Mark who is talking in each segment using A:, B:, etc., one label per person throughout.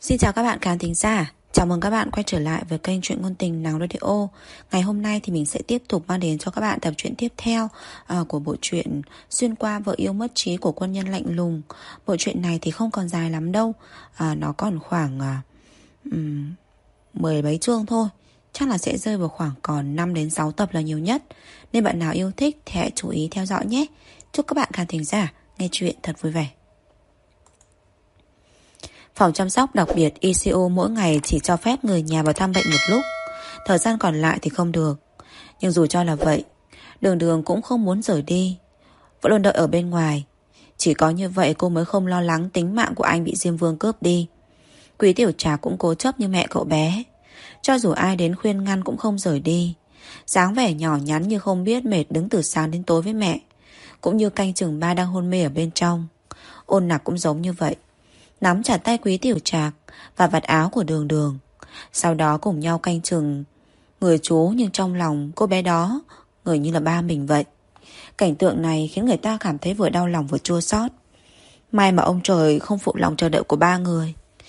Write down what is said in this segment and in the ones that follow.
A: Xin chào các bạn khán thính giả. Chào mừng các bạn quay trở lại với kênh Truyện Ngôn Tình Nàng Radio. Ngày hôm nay thì mình sẽ tiếp tục mang đến cho các bạn tập truyện tiếp theo của bộ truyện Xuyên qua vợ yêu mất trí của quân nhân lạnh lùng. Bộ truyện này thì không còn dài lắm đâu. Nó còn khoảng 10 mấy chương thôi. Chắc là sẽ rơi vào khoảng còn 5 đến 6 tập là nhiều nhất. Nên bạn nào yêu thích thì hãy chú ý theo dõi nhé. Chúc các bạn khán thính giả nghe truyện thật vui vẻ. Phòng chăm sóc đặc biệt ICU mỗi ngày chỉ cho phép người nhà vào thăm bệnh một lúc. Thời gian còn lại thì không được. Nhưng dù cho là vậy, Đường Đường cũng không muốn rời đi, vẫn luôn đợi ở bên ngoài. Chỉ có như vậy cô mới không lo lắng tính mạng của anh bị Diêm Vương cướp đi. Quý Tiểu Trạc cũng cố chấp như mẹ cậu bé. Cho dù ai đến khuyên ngăn cũng không rời đi. Dáng vẻ nhỏ nhắn như không biết mệt đứng từ sáng đến tối với mẹ, cũng như canh chừng ba đang hôn mê ở bên trong. Ôn Nặc cũng giống như vậy, nắm chặt tay Quý Tiểu Trạc và vạt áo của Đường Đường. Sau đó cùng nhau canh chừng người chú, nhưng trong lòng cô bé đó người như là ba mình vậy. Cảnh tượng này khiến người ta cảm thấy vừa đau lòng vừa chua xót. May mà ông trời không phụ lòng chờ đợi của ba người.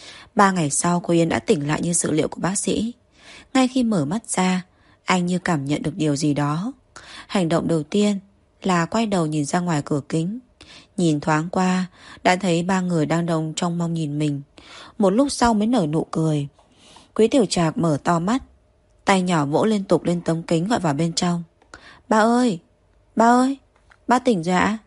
A: 3 ngày sau cô Yên đã tỉnh lại như dự liệu của bác sĩ. Ngay khi mở mắt ra, anh như cảm nhận được điều gì đó. Hành động đầu tiên là quay đầu nhìn ra ngoài cửa kính. Nhìn thoáng qua đã thấy 3 người đang đông trong mong nhìn mình. Một lúc sau mới nở nụ cười. Quý Tiểu Trạc mở to mắt, tay nhỏ vỗ liên tục lên tấm kính gọi vào bên trong. Ba ơi, ba ơi, ba tỉnh rồi ạ.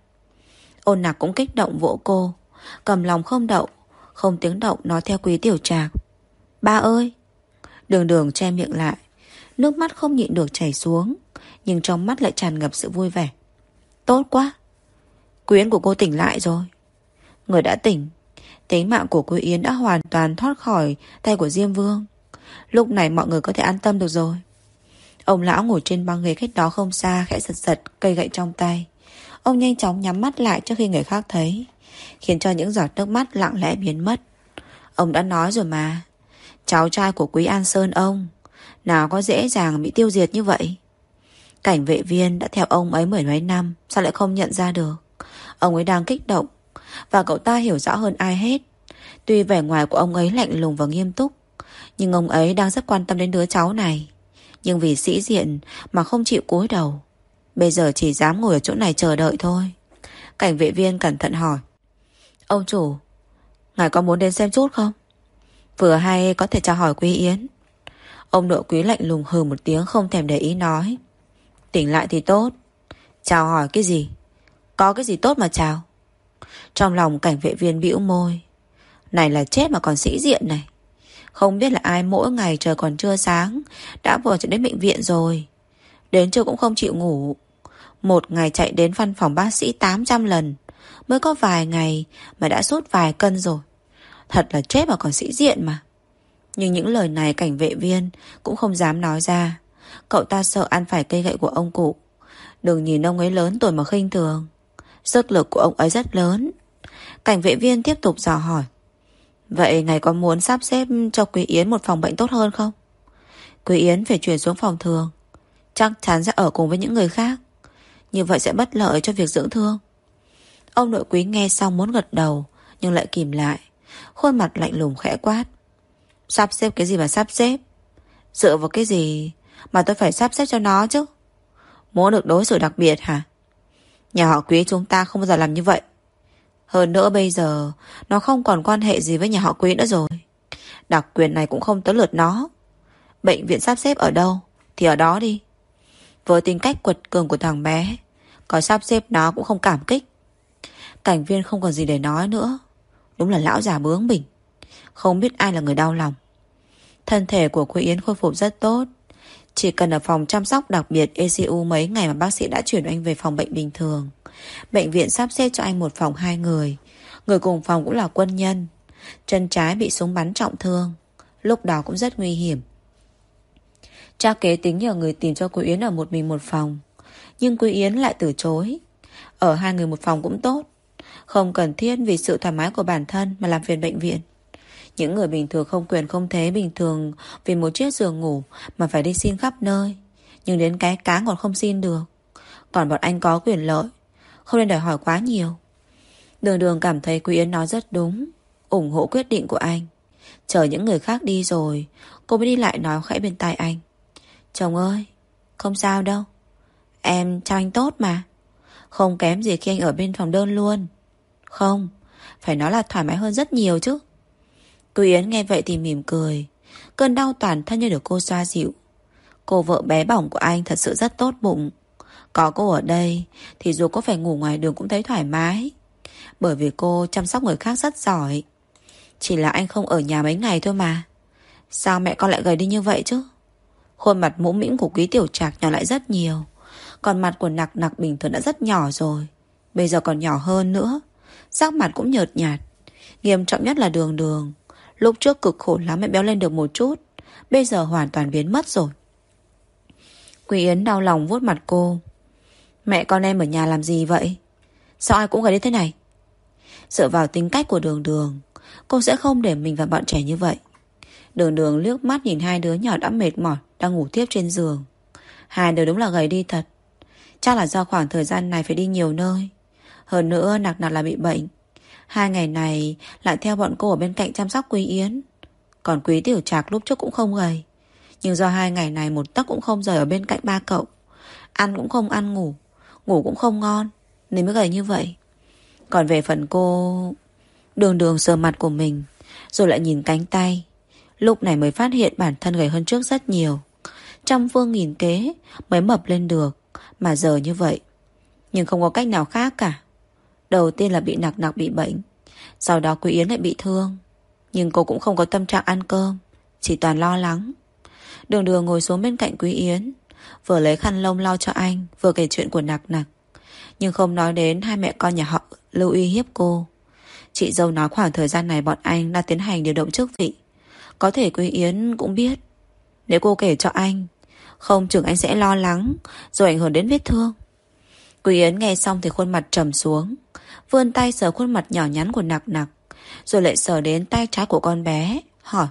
A: Ôn Nặc cũng kích động vỗ cô, cầm lòng không đậu, không tiếng động nói theo Quý Tiểu Trạc. Ba ơi. Đường Đường che miệng lại, nước mắt không nhịn được chảy xuống, nhưng trong mắt lại tràn ngập sự vui vẻ. Tốt quá, Quý Yến của cô tỉnh lại rồi. Người đã tỉnh, tính mạng của Quý Yến đã hoàn toàn thoát khỏi tay của Diêm Vương. Lúc này mọi người có thể an tâm được rồi. Ông lão ngồi trên băng ghế cách đó không xa khẽ giật giật cây gậy trong tay. Ông nhanh chóng nhắm mắt lại trước khi người khác thấy, khiến cho những giọt nước mắt lặng lẽ biến mất. Ông đã nói rồi mà, cháu trai của Quý An Sơn ông nào có dễ dàng bị tiêu diệt như vậy. Cảnh vệ viên đã theo ông ấy 10 mấy năm, sao lại không nhận ra được. Ông ấy đang kích động, và cậu ta hiểu rõ hơn ai hết. Tuy vẻ ngoài của ông ấy lạnh lùng và nghiêm túc, nhưng ông ấy đang rất quan tâm đến đứa cháu này. Nhưng vì sĩ diện mà không chịu cúi đầu, bây giờ chỉ dám ngồi ở chỗ này chờ đợi thôi. Cảnh vệ viên cẩn thận hỏi. Ông chủ, ngài có muốn đến xem chút không? Vừa hay có thể chào hỏi Quý Yến. Ông nội Quý lạnh lùng hừ một tiếng, không thèm để ý nói. Tỉnh lại thì tốt, chào hỏi cái gì? Có cái gì tốt mà chào? Trong lòng cảnh vệ viên bĩu môi. Này là chết mà còn sĩ diện này. Không biết là ai mỗi ngày trời còn chưa sáng đã vội chạy đến bệnh viện rồi. Đến trưa cũng không chịu ngủ. Một ngày chạy đến văn phòng bác sĩ 800 lần. Mới có vài ngày mà đã sút vài cân rồi. Thật là chết mà còn sĩ diện mà. Nhưng những lời này cảnh vệ viên cũng không dám nói ra. Cậu ta sợ ăn phải cây gậy của ông cụ. Đừng nhìn ông ấy lớn tuổi mà khinh thường. Sức lực của ông ấy rất lớn. Cảnh vệ viên tiếp tục dò hỏi. Vậy ngài có muốn sắp xếp cho Quý Yến một phòng bệnh tốt hơn không? Quý Yến phải chuyển xuống phòng thường, chắc chắn sẽ ở cùng với những người khác. Như vậy sẽ bất lợi cho việc dưỡng thương. Ông nội Quý nghe xong muốn gật đầu, nhưng lại kìm lại, khuôn mặt lạnh lùng khẽ quát. Sắp xếp cái gì mà sắp xếp? Dựa vào cái gì mà tôi phải sắp xếp cho nó chứ? Muốn được đối xử đặc biệt hả? Nhà họ Quý chúng ta không bao giờ làm như vậy. Hơn nữa bây giờ nó không còn quan hệ gì với nhà họ Quý nữa rồi. Đặc quyền này cũng không tới lượt nó. Bệnh viện sắp xếp ở đâu thì ở đó đi. Với tính cách quật cường của thằng bé, có sắp xếp nó cũng không cảm kích. Cảnh viên không còn gì để nói nữa. Đúng là lão già bướng bỉnh, không biết ai là người đau lòng. Thân thể của Quý Yến khôi phục rất tốt. Chỉ cần ở phòng chăm sóc đặc biệt ICU mấy ngày mà bác sĩ đã chuyển anh về phòng bệnh bình thường. Bệnh viện sắp xếp cho anh một phòng 2 người. Người cùng phòng cũng là quân nhân. Chân trái bị súng bắn trọng thương, lúc đó cũng rất nguy hiểm. Cha kế tính nhờ người tìm cho Quý Yến ở một mình một phòng, nhưng Quý Yến lại từ chối. Ở 2 người một phòng cũng tốt, không cần thiết vì sự thoải mái của bản thân mà làm phiền bệnh viện. Những người bình thường không quyền không thế bình thường vì một chiếc giường ngủ mà phải đi xin khắp nơi. Nhưng đến cái cá còn không xin được. Còn bọn anh có quyền lợi, không nên đòi hỏi quá nhiều. Đường Đường cảm thấy Quý Yến nói rất đúng, ủng hộ quyết định của anh. Chờ những người khác đi rồi, cô mới đi lại nói khẽ bên tai anh. Chồng ơi, không sao đâu. Em chào anh tốt mà. Không kém gì khi anh ở bên phòng đơn luôn. Không, phải nói là thoải mái hơn rất nhiều chứ. Quý Yến nghe vậy thì mỉm cười. Cơn đau toàn thân như được cô xoa dịu. Cô vợ bé bỏng của anh thật sự rất tốt bụng. Có cô ở đây thì dù có phải ngủ ngoài đường cũng thấy thoải mái. Bởi vì cô chăm sóc người khác rất giỏi. Chỉ là anh không ở nhà mấy ngày thôi mà. Sao mẹ con lại gầy đi như vậy chứ? Khuôn mặt mũm mĩm của Quý Tiểu Trạc nhỏ lại rất nhiều. Còn mặt của Nặc Nặc bình thường đã rất nhỏ rồi, bây giờ còn nhỏ hơn nữa. Sắc mặt cũng nhợt nhạt. Nghiêm trọng nhất là Đường Đường. Lúc trước cực khổ lắm mới béo lên được một chút, bây giờ hoàn toàn biến mất rồi. Quý Yến đau lòng vuốt mặt cô. Mẹ con em ở nhà làm gì vậy? Sao ai cũng gầy đến thế này? Dựa vào tính cách của Đường Đường, cô sẽ không để mình và bọn trẻ như vậy. Đường Đường liếc mắt nhìn hai đứa nhỏ đã mệt mỏi đang ngủ tiếp trên giường. Hai đứa đúng là gầy đi thật. Chắc là do khoảng thời gian này phải đi nhiều nơi. Hơn nữa Nặc Nặc là bị bệnh. 2 ngày này lại theo bọn cô ở bên cạnh chăm sóc Quý Yến. Còn Quý Tiểu Trạc lúc trước cũng không gầy, nhưng do 2 ngày này một tấc cũng không rời ở bên cạnh ba cậu. Ăn cũng không ăn, ngủ cũng không ngon, nên mới gầy như vậy. Còn về phần cô, Đường Đường sờ mặt của mình, rồi lại nhìn cánh tay. Lúc này mới phát hiện bản thân gầy hơn trước rất nhiều. Trăm phương nghìn kế mới mập lên được, mà giờ như vậy. Nhưng không có cách nào khác cả. Đầu tiên là bị Nặc Nặc bị bệnh, sau đó Quý Yến lại bị thương. Nhưng cô cũng không có tâm trạng ăn cơm, chỉ toàn lo lắng. Đường Đường ngồi xuống bên cạnh Quý Yến, vừa lấy khăn lông lau cho anh, vừa kể chuyện của Nặc Nặc. Nhưng không nói đến hai mẹ con nhà họ Lưu uy hiếp cô. Chị dâu nói khoảng thời gian này bọn anh đang tiến hành điều động chức vị. Có thể Quý Yến cũng biết, nếu cô kể cho anh, không chừng anh sẽ lo lắng, rồi ảnh hưởng đến vết thương. Quý Yến nghe xong thì khuôn mặt trầm xuống, vươn tay sờ khuôn mặt nhỏ nhắn của Nặc Nặc, rồi lại sờ đến tay trái của con bé, hỏi: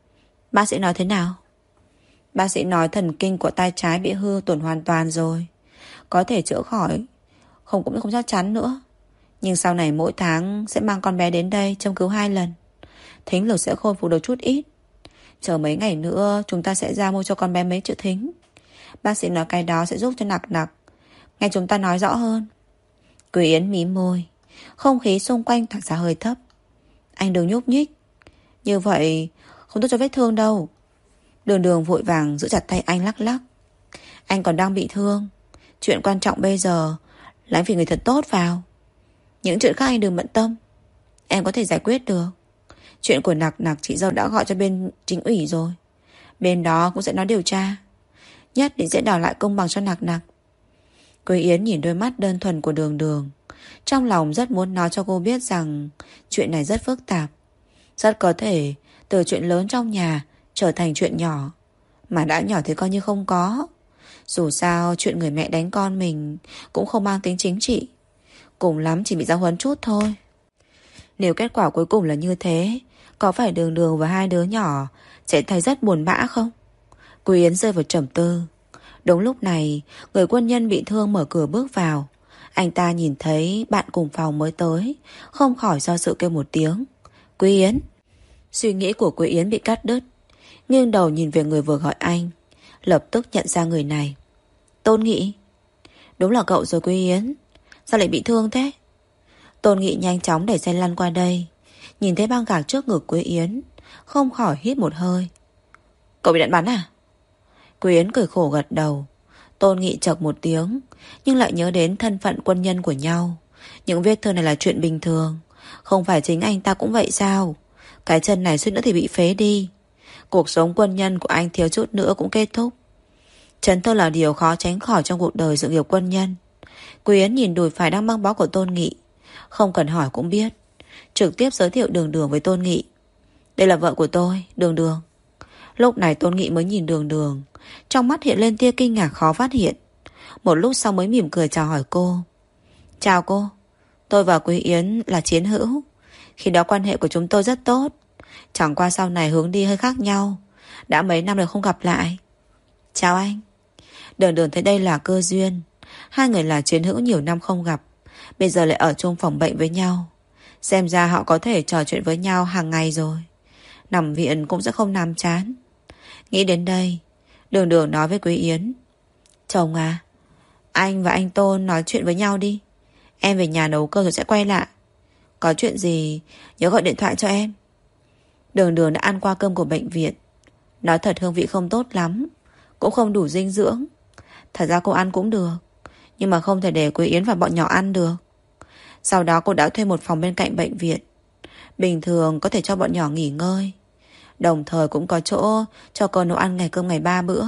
A: bác sĩ nói thế nào? Bác sĩ nói thần kinh của tay trái bị hư tổn hoàn toàn rồi, có thể chữa khỏi, cũng không chắc chắn nữa. Nhưng sau này mỗi tháng sẽ mang con bé đến đây châm cứu 2 lần, thính lực sẽ khôi phục được chút ít. Chờ mấy ngày nữa chúng ta sẽ ra mua cho con bé mấy chữ thính. Bác sĩ nói cái đó sẽ giúp cho Nặc Nặc nghe chúng ta nói rõ hơn. Quý Yến mím môi. Không khí xung quanh tỏa ra hơi thấp. Anh đừng nhúc nhích, như vậy không tốt cho vết thương đâu. Đường Đường vội vàng giữ chặt tay anh, lắc lắc. Anh còn đang bị thương, chuyện quan trọng bây giờ là anh phải người thật tốt vào. Những chuyện khác anh đừng bận tâm, em có thể giải quyết được. Chuyện của Nặc Nặc chị dâu đã gọi cho bên chính ủy rồi, bên đó cũng sẽ nói điều tra, nhất định sẽ đòi lại công bằng cho Nặc Nặc. Quý Yến nhìn đôi mắt đơn thuần của Đường Đường, trong lòng rất muốn nói cho cô biết rằng chuyện này rất phức tạp, rất có thể từ chuyện lớn trong nhà trở thành chuyện nhỏ, mà đã nhỏ thì coi như không có. Dù sao chuyện người mẹ đánh con mình cũng không mang tính chính trị, cùng lắm chỉ bị giáo huấn chút thôi. Nếu kết quả cuối cùng là như thế, có phải Đường Đường và hai đứa nhỏ sẽ thấy rất buồn bã không? Quý Yến rơi vào trầm tư. Đúng lúc này, người quân nhân bị thương mở cửa bước vào. Anh ta nhìn thấy bạn cùng phòng mới tới, không khỏi do dự kêu một tiếng: Quý Yến. Suy nghĩ của Quý Yến bị cắt đứt, nghiêng đầu nhìn về người vừa gọi anh, lập tức nhận ra người này. Tôn Nghị. Đúng là cậu rồi Quý Yến, sao lại bị thương thế? Tôn Nghị nhanh chóng đẩy xe lăn qua đây, nhìn thấy băng gạc trước ngực Quý Yến, không khỏi hít một hơi. Cậu bị đạn bắn à? Quý Yến cười khổ gật đầu. Tôn Nghị chậc một tiếng, nhưng lại nhớ đến thân phận quân nhân của nhau. Những vết thương này là chuyện bình thường, không phải chính anh ta cũng vậy sao? Cái chân này suýt nữa thì bị phế đi. Cuộc sống quân nhân của anh thiếu chút nữa cũng kết thúc. Chấn thương là điều khó tránh khỏi trong cuộc đời sự nghiệp quân nhân. Quý Yến nhìn đùi phải đang băng bó của Tôn Nghị, không cần hỏi cũng biết, trực tiếp giới thiệu Đường Đường với Tôn Nghị. Đây là vợ của tôi, Đường Đường. Lúc này Tôn Nghị mới nhìn Đường Đường, trong mắt hiện lên tia kinh ngạc khó phát hiện. Một lúc sau mới mỉm cười chào hỏi cô. Chào cô, tôi và Quý Yến là chiến hữu. Khi đó quan hệ của chúng tôi rất tốt, chẳng qua sau này hướng đi hơi khác nhau, đã mấy năm rồi không gặp lại. Chào anh. Đường Đường thấy đây là cơ duyên, hai người là chiến hữu nhiều năm không gặp, bây giờ lại ở chung phòng bệnh với nhau, xem ra họ có thể trò chuyện với nhau hàng ngày rồi. nằm viện cũng sẽ không nằm chán. Nghĩ đến đây, Đường Đường nói với Quý Yến: Chồng à, anh và anh Tôn nói chuyện với nhau đi. Em về nhà nấu cơm rồi sẽ quay lại. Có chuyện gì nhớ gọi điện thoại cho em. Đường Đường đã ăn qua cơm của bệnh viện. Nói thật hương vị không tốt lắm, cũng không đủ dinh dưỡng. Thật ra cô ăn cũng được, nhưng mà không thể để Quý Yến và bọn nhỏ ăn được. Sau đó cô đã thuê một phòng bên cạnh bệnh viện. Bình thường có thể cho bọn nhỏ nghỉ ngơi, đồng thời cũng có chỗ cho cô nấu ăn ngày cơm ngày 3 bữa.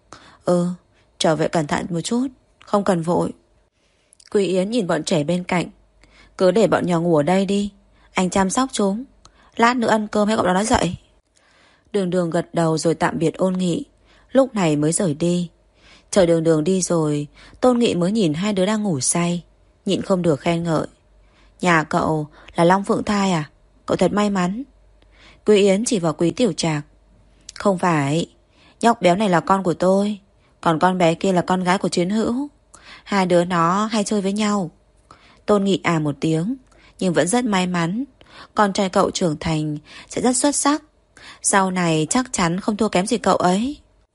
A: Trở về cẩn thận một chút, không cần vội. Quý Yến nhìn bọn trẻ bên cạnh: Cứ để bọn nhỏ ngủ ở đây đi, anh chăm sóc chúng. Lát nữa ăn cơm hãy gọi nó dậy. Đường Đường gật đầu rồi tạm biệt Ôn Nghị. Lúc này mới rời đi. Chờ Đường Đường đi rồi, Tôn Nghị mới nhìn hai đứa đang ngủ say, nhịn không được khen ngợi: Nhà cậu là Long Phượng Thai à? Cậu thật may mắn. Quý Yến chỉ vào Quý Tiểu Trạc: Không phải, nhóc béo này là con của tôi, còn con bé kia là con gái của Chiến Hữu. Hai đứa nó hay chơi với nhau. Tôn Nghị à một tiếng, nhưng vẫn rất may mắn. Con trai cậu trưởng thành sẽ rất xuất sắc, sau này chắc chắn không thua kém gì cậu ấy.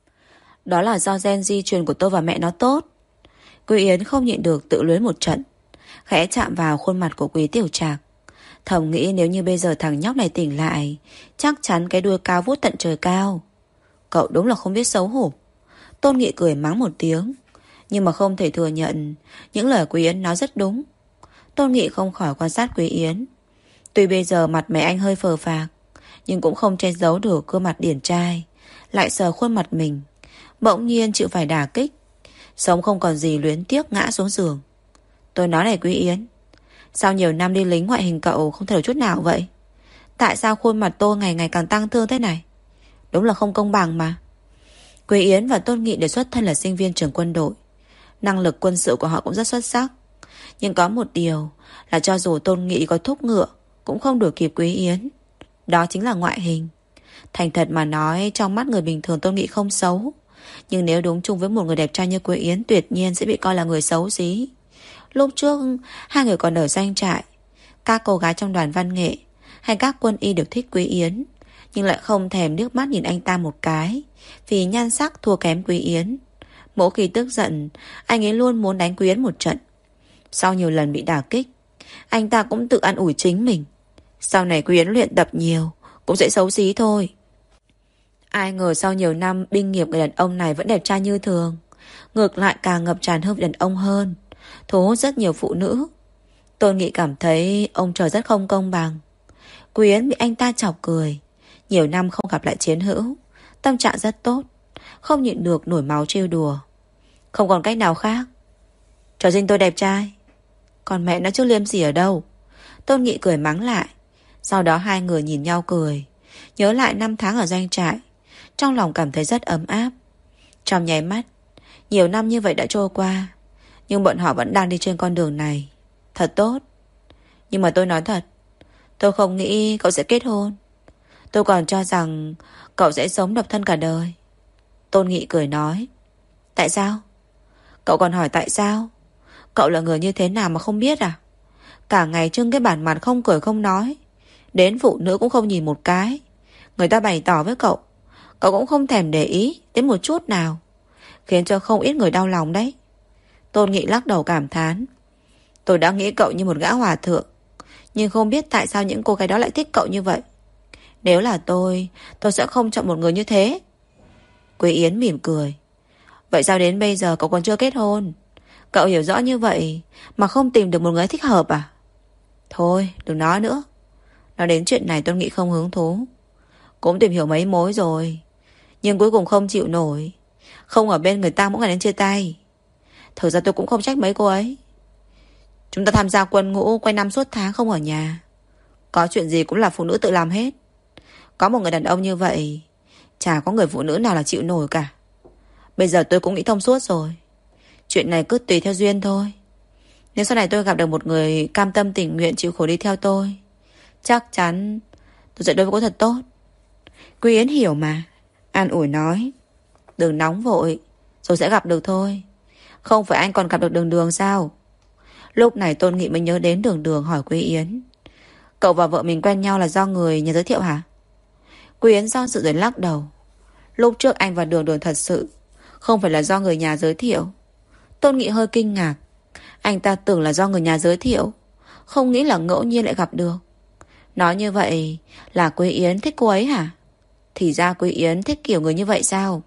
A: Đó là do gen di truyền của tôi và mẹ nó tốt. Quý Yến không nhịn được tự luyến một trận, khẽ chạm vào khuôn mặt của Quý Tiểu Trạc. Thầm nghĩ nếu như bây giờ thằng nhóc này tỉnh lại, chắc chắn cái đuôi cao vút tận trời cao. Cậu đúng là không biết xấu hổ. Tôn Nghị cười mắng một tiếng, nhưng mà không thể thừa nhận những lời Quý Yến nói rất đúng. Tôn Nghị không khỏi quan sát Quý Yến. Tuy bây giờ mặt mẹ anh hơi phờ phạc, nhưng cũng không che giấu được gương mặt điển trai. Lại sờ khuôn mặt mình, bỗng nhiên chịu phải đả kích. Sống không còn gì luyến tiếc ngã xuống giường. Tôi nói này Quý Yến, sau nhiều năm đi lính ngoại hình cậu không thay đổi chút nào vậy? Tại sao khuôn mặt tôi ngày ngày càng tăng thương thế này? Đúng là không công bằng mà. Quý Yến và Tôn Nghị đều xuất thân là sinh viên trường quân đội. Năng lực quân sự của họ cũng rất xuất sắc. Nhưng có một điều là cho dù Tôn Nghị có thúc ngựa cũng không đuổi kịp Quý Yến. Đó chính là ngoại hình. Thành thật mà nói, trong mắt người bình thường Tôn Nghị không xấu, nhưng nếu đúng chung với một người đẹp trai như Quý Yến, tuyệt nhiên sẽ bị coi là người xấu xí. Lúc trước hai người còn ở doanh trại, các cô gái trong đoàn văn nghệ hay các quân y đều thích Quý Yến, nhưng lại không thèm nước mắt nhìn anh ta một cái, vì nhan sắc thua kém Quý Yến. Mỗi khi tức giận, anh ấy luôn muốn đánh Quý Yến một trận. Sau nhiều lần bị đả kích, anh ta cũng tự an ủi chính mình: sau này Quý Yến luyện tập nhiều cũng sẽ xấu xí thôi. Ai ngờ sau nhiều năm binh nghiệp, người đàn ông này vẫn đẹp trai như thường, ngược lại càng ngập tràn hương vị đàn ông hơn, thu hút rất nhiều phụ nữ. Tôn Nghị cảm thấy ông trời rất không công bằng. Quý Yến bị anh ta chọc cười. Nhiều năm không gặp lại Chiến Hữu, tâm trạng rất tốt, không nhịn được nổi máu trêu đùa. Không còn cách nào khác. Trời sinh tôi đẹp trai. Còn mẹ nó chứ liêm sỉ ở đâu. Tôn Nghị cười mắng lại. Sau đó hai người nhìn nhau cười, nhớ lại năm tháng ở doanh trại, trong lòng cảm thấy rất ấm áp. Trong nháy mắt, nhiều năm như vậy đã trôi qua, nhưng bọn họ vẫn đang đi trên con đường này. Thật tốt. Nhưng mà tôi nói thật, tôi không nghĩ cậu sẽ kết hôn. Tôi còn cho rằng cậu sẽ sống độc thân cả đời. Tôn Nghị cười nói. Tại sao? Cậu còn hỏi tại sao? Cậu là người như thế nào mà không biết à? Cả ngày trưng cái bản mặt không cười không nói, đến phụ nữ cũng không nhìn một cái. Người ta bày tỏ với cậu, cậu cũng không thèm để ý đến một chút nào, khiến cho không ít người đau lòng đấy. Tôn Nghị lắc đầu cảm thán. Tôi đã nghĩ cậu như một gã hòa thượng, nhưng không biết tại sao những cô gái đó lại thích cậu như vậy. Nếu là tôi sẽ không chọn một người như thế. Quý Yến mỉm cười. Vậy sao đến bây giờ cậu còn chưa kết hôn? Cậu hiểu rõ như vậy mà không tìm được một người thích hợp à? Thôi đừng nói nữa. Nói đến chuyện này Tôn Nghị không hứng thú. Cũng tìm hiểu mấy mối rồi, nhưng cuối cùng không chịu nổi, không ở bên người ta mỗi ngày đến chia tay. Thực ra tôi cũng không trách mấy cô ấy. Chúng ta tham gia quân ngũ quanh năm suốt tháng không ở nhà, có chuyện gì cũng là phụ nữ tự làm hết. Có một người đàn ông như vậy, chả có người phụ nữ nào là chịu nổi cả. Bây giờ tôi cũng nghĩ thông suốt rồi. Chuyện này cứ tùy theo duyên thôi. Nếu sau này tôi gặp được một người cam tâm tình nguyện chịu khổ đi theo tôi, chắc chắn tôi sẽ đối với cô thật tốt. Quý Yến hiểu mà, an ủi nói. Đừng nóng vội, rồi sẽ gặp được thôi. Không phải anh còn gặp được Đường Đường sao? Lúc này Tôn Nghị mới nhớ đến Đường Đường, hỏi Quý Yến. Cậu và vợ mình quen nhau là do người nhà giới thiệu hả? Quý Yến do dự rồi lắc đầu. Lúc trước anh và Đường Đường thật sự không phải là do người nhà giới thiệu. Tôn Nghị hơi kinh ngạc. Anh ta tưởng là do người nhà giới thiệu, không nghĩ là ngẫu nhiên lại gặp được. Nói như vậy là Quý Yến thích cô ấy hả? Thì ra Quý Yến thích kiểu người như vậy sao?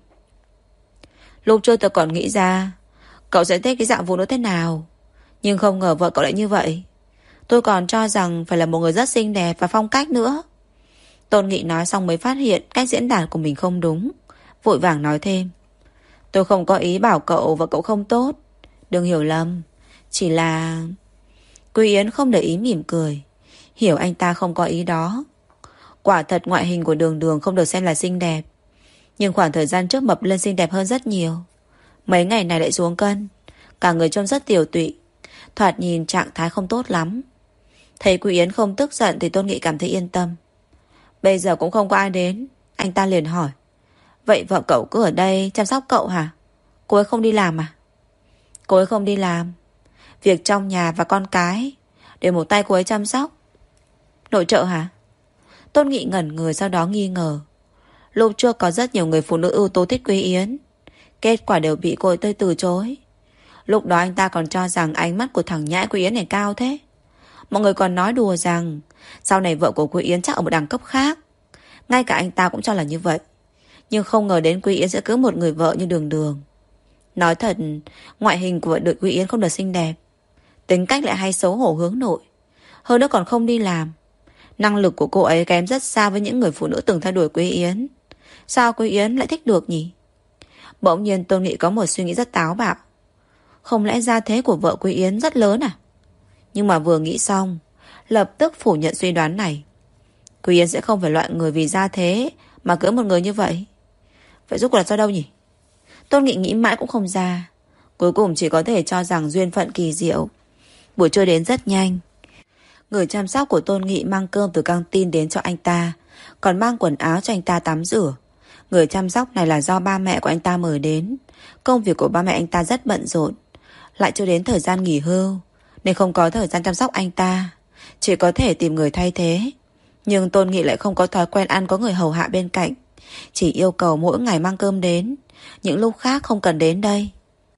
A: Lúc trước tôi còn nghĩ ra cậu sẽ thích cái dạng phụ nữ thế nào, nhưng không ngờ vợ cậu lại như vậy. Tôi còn cho rằng phải là một người rất xinh đẹp và phong cách nữa. Tôn Nghị nói xong mới phát hiện cách diễn đạt của mình không đúng, vội vàng nói thêm. Tôi không có ý bảo cậu và cậu không tốt, đừng hiểu lầm. Chỉ là... Quý Yến không để ý mỉm cười, hiểu anh ta không có ý đó. Quả thật ngoại hình của Đường Đường không được xem là xinh đẹp, nhưng khoảng thời gian trước mập lên xinh đẹp hơn rất nhiều. Mấy ngày này lại xuống cân, cả người trông rất tiều tụy, thoạt nhìn trạng thái không tốt lắm. Thấy Quý Yến không tức giận thì Tôn Nghị cảm thấy yên tâm. Bây giờ cũng không có ai đến, anh ta liền hỏi. Vậy vợ cậu cứ ở đây chăm sóc cậu hả? Cô ấy không đi làm à? Cô ấy không đi làm, việc trong nhà và con cái đều một tay cô ấy chăm sóc. Nội trợ hả? Tôn Nghị ngẩn người, sau đó nghi ngờ. Lúc trước có rất nhiều người phụ nữ ưu tú thích Quý Yến, kết quả đều bị cô ấy từ chối. Lúc đó anh ta còn cho rằng ánh mắt của thằng nhãi Quý Yến này cao thế. Mọi người còn nói đùa rằng sau này vợ của Quý Yến chắc ở một đẳng cấp khác. Ngay cả anh ta cũng cho là như vậy. Nhưng không ngờ đến Quý Yến sẽ cưới một người vợ như Đường Đường. Nói thật, ngoại hình của vợ được Quý Yến không được xinh đẹp, tính cách lại hay xấu hổ hướng nội, hơn nữa còn không đi làm. Năng lực của cô ấy kém rất xa với những người phụ nữ từng theo đuổi Quý Yến. Sao Quý Yến lại thích được nhỉ? Bỗng nhiên Tôn Nghị có một suy nghĩ rất táo bạo. Không lẽ gia thế của vợ Quý Yến rất lớn à? Nhưng mà vừa nghĩ xong, lập tức phủ nhận suy đoán này. Quý Yến sẽ không phải loại người vì gia thế mà cưới một người như vậy. Vậy rốt cuộc là do đâu nhỉ? Tôn Nghị nghĩ mãi cũng không ra, cuối cùng chỉ có thể cho rằng duyên phận kỳ diệu. Buổi trưa đến rất nhanh. Người chăm sóc của Tôn Nghị mang cơm từ căng tin đến cho anh ta, còn mang quần áo cho anh ta tắm rửa. Người chăm sóc này là do ba mẹ của anh ta mời đến. Công việc của ba mẹ anh ta rất bận rộn, lại chưa đến thời gian nghỉ hưu, nên không có thời gian chăm sóc anh ta, chỉ có thể tìm người thay thế. Nhưng Tôn Nghị lại không có thói quen ăn có người hầu hạ bên cạnh, chỉ yêu cầu mỗi ngày mang cơm đến, những lúc khác không cần đến đây.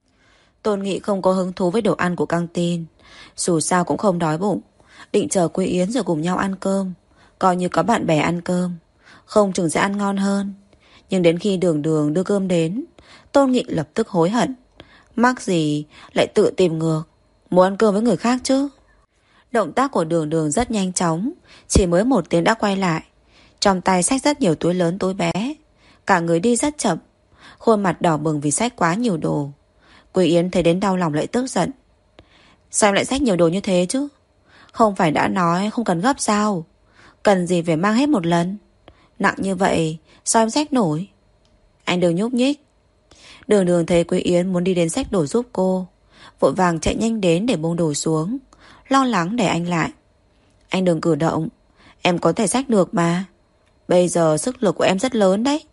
A: Tôn Nghị không có hứng thú với đồ ăn của căng tin, dù sao cũng không đói bụng, định chờ Quý Yến rồi cùng nhau ăn cơm, coi như có bạn bè ăn cơm, không chừng sẽ ăn ngon hơn. Nhưng đến khi Đường Đường đưa cơm đến, Tôn Nghị lập tức hối hận. Mắc gì lại tự tìm ngược, muốn ăn cơm với người khác chứ. Động tác của Đường Đường rất nhanh chóng, chỉ mới 1 tiếng đã quay lại, trong tay xách rất nhiều túi lớn túi bé, cả người đi rất chậm, khuôn mặt đỏ bừng vì xách quá nhiều đồ. Quý Yến thấy đến đau lòng lại tức giận. Sao em lại xách nhiều đồ như thế chứ? Không phải đã nói không cần gấp sao? Cần gì phải mang hết một lần? Nặng như vậy sao em xách nổi? Anh đừng nhúc nhích. Đường Đường thấy Quý Yến muốn đi đến xách đồ giúp cô, vội vàng chạy nhanh đến để buông đồ xuống, lo lắng để anh lại. Anh đừng cử động, em có thể xách được mà. Bây giờ sức lực của em rất lớn đấy.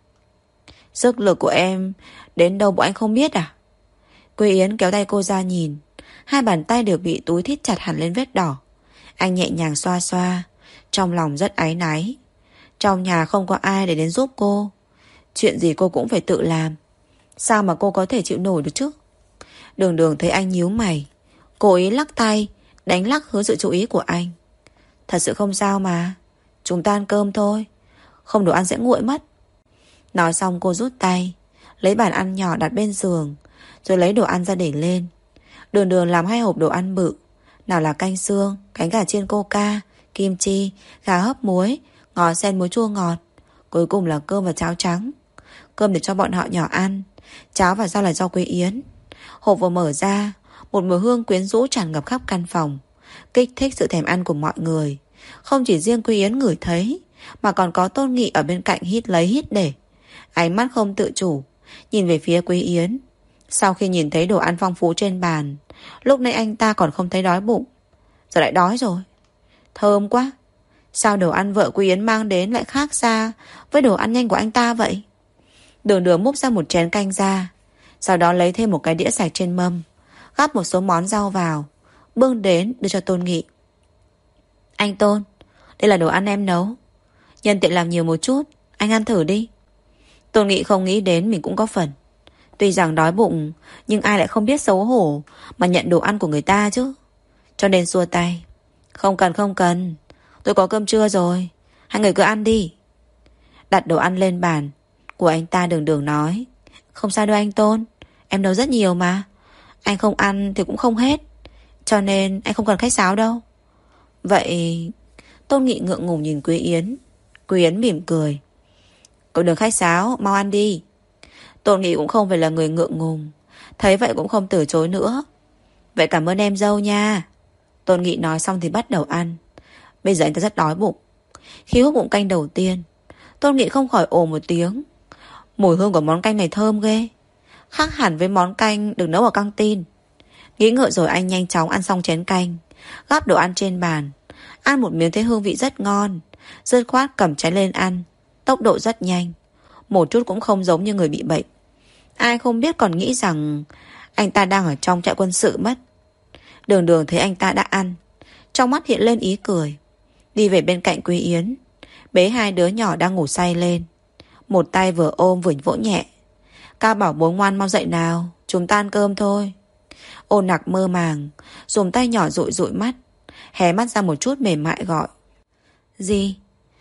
A: Sức lực của em đến đâu bọn anh không biết à? Quý Yến kéo tay cô ra nhìn, hai bàn tay đều bị túi thít chặt hẳn lên vết đỏ. Anh nhẹ nhàng xoa xoa, trong lòng rất áy náy. Trong nhà không có ai để đến giúp cô, chuyện gì cô cũng phải tự làm, sao mà cô có thể chịu nổi được chứ? Đường Đường thấy anh nhíu mày, cố ý lắc tay, đánh lắc hướng sự chú ý của anh. Thật sự không sao mà, chúng ta ăn cơm thôi, không đồ ăn sẽ nguội mất. Nói xong cô rút tay, lấy bàn ăn nhỏ đặt bên giường, rồi lấy đồ ăn ra để lên. Đường Đường làm 2 hộp đồ ăn bự, nào là canh xương, cánh gà chiên coca, kim chi, gà hấp muối, ngò sen muối chua ngọt, cuối cùng là cơm và cháo trắng. Cơm để cho bọn họ nhỏ ăn, cháo và rau là do Quý Yến. Hộp vừa mở ra, một mùi hương quyến rũ tràn ngập khắp căn phòng, kích thích sự thèm ăn của mọi người. Không chỉ riêng Quý Yến ngửi thấy, mà còn có Tôn Nghị ở bên cạnh hít lấy hít để. Ánh mắt không tự chủ nhìn về phía Quý Yến. Sau khi nhìn thấy đồ ăn phong phú trên bàn, lúc nãy anh ta còn không thấy đói bụng, giờ lại đói rồi. Thơm quá. Sao đồ ăn vợ Quý Yến mang đến lại khác xa với đồ ăn nhanh của anh ta vậy? Đường Đường múc ra một chén canh ra, sau đó lấy thêm một cái đĩa sạch trên mâm, gắp một số món rau vào, bưng đến đưa cho Tôn Nghị. Anh Tôn, đây là đồ ăn em nấu, nhân tiện làm nhiều một chút, Anh ăn thử đi. Tôn Nghị không nghĩ đến mình cũng có phần. Tuy rằng đói bụng, nhưng ai lại không biết xấu hổ mà nhận đồ ăn của người ta chứ. Cho nên xua tay. Không cần không cần, tôi có cơm trưa rồi, hai người cứ ăn đi. Đặt đồ ăn lên bàn của anh ta, Đường Đường nói. Không sao đâu anh Tôn, em nấu rất nhiều mà. Anh không ăn thì cũng không hết, cho nên anh không cần khách sáo đâu. Vậy... Tôn Nghị ngượng ngùng nhìn Quý Yến. Quý Yến mỉm cười. Cậu đừng khách sáo, mau ăn đi. Tôn Nghị cũng không phải là người ngượng ngùng, thấy vậy cũng không từ chối nữa. Vậy cảm ơn em dâu nha. Tôn Nghị nói xong thì bắt đầu ăn. Bây giờ anh ta rất đói bụng. Khi hút bụng canh đầu tiên, Tôn Nghị không khỏi ồ một tiếng. Mùi hương của món canh này thơm ghê, khác hẳn với món canh được nấu ở căng tin. Nghĩ ngợi rồi anh nhanh chóng ăn xong chén canh, gắp đồ ăn trên bàn. Ăn một miếng thấy hương vị rất ngon, dứt khoát cầm chén lên ăn. Tốc độ rất nhanh, một chút cũng không giống như người bị bệnh. Ai không biết còn nghĩ rằng anh ta đang ở trong trại quân sự mất. Đường Đường thấy anh ta đã ăn, trong mắt hiện lên ý cười. Đi về bên cạnh Quý Yến, bế hai đứa nhỏ đang ngủ say lên. Một tay vừa ôm vừa vỗ nhẹ. Ca bảo bố ngoan mau dậy nào, chúng ta ăn cơm thôi. Ôn Nặc mơ màng, dùng tay nhỏ dụi dụi mắt, hé mắt ra một chút mềm mại gọi. Gì?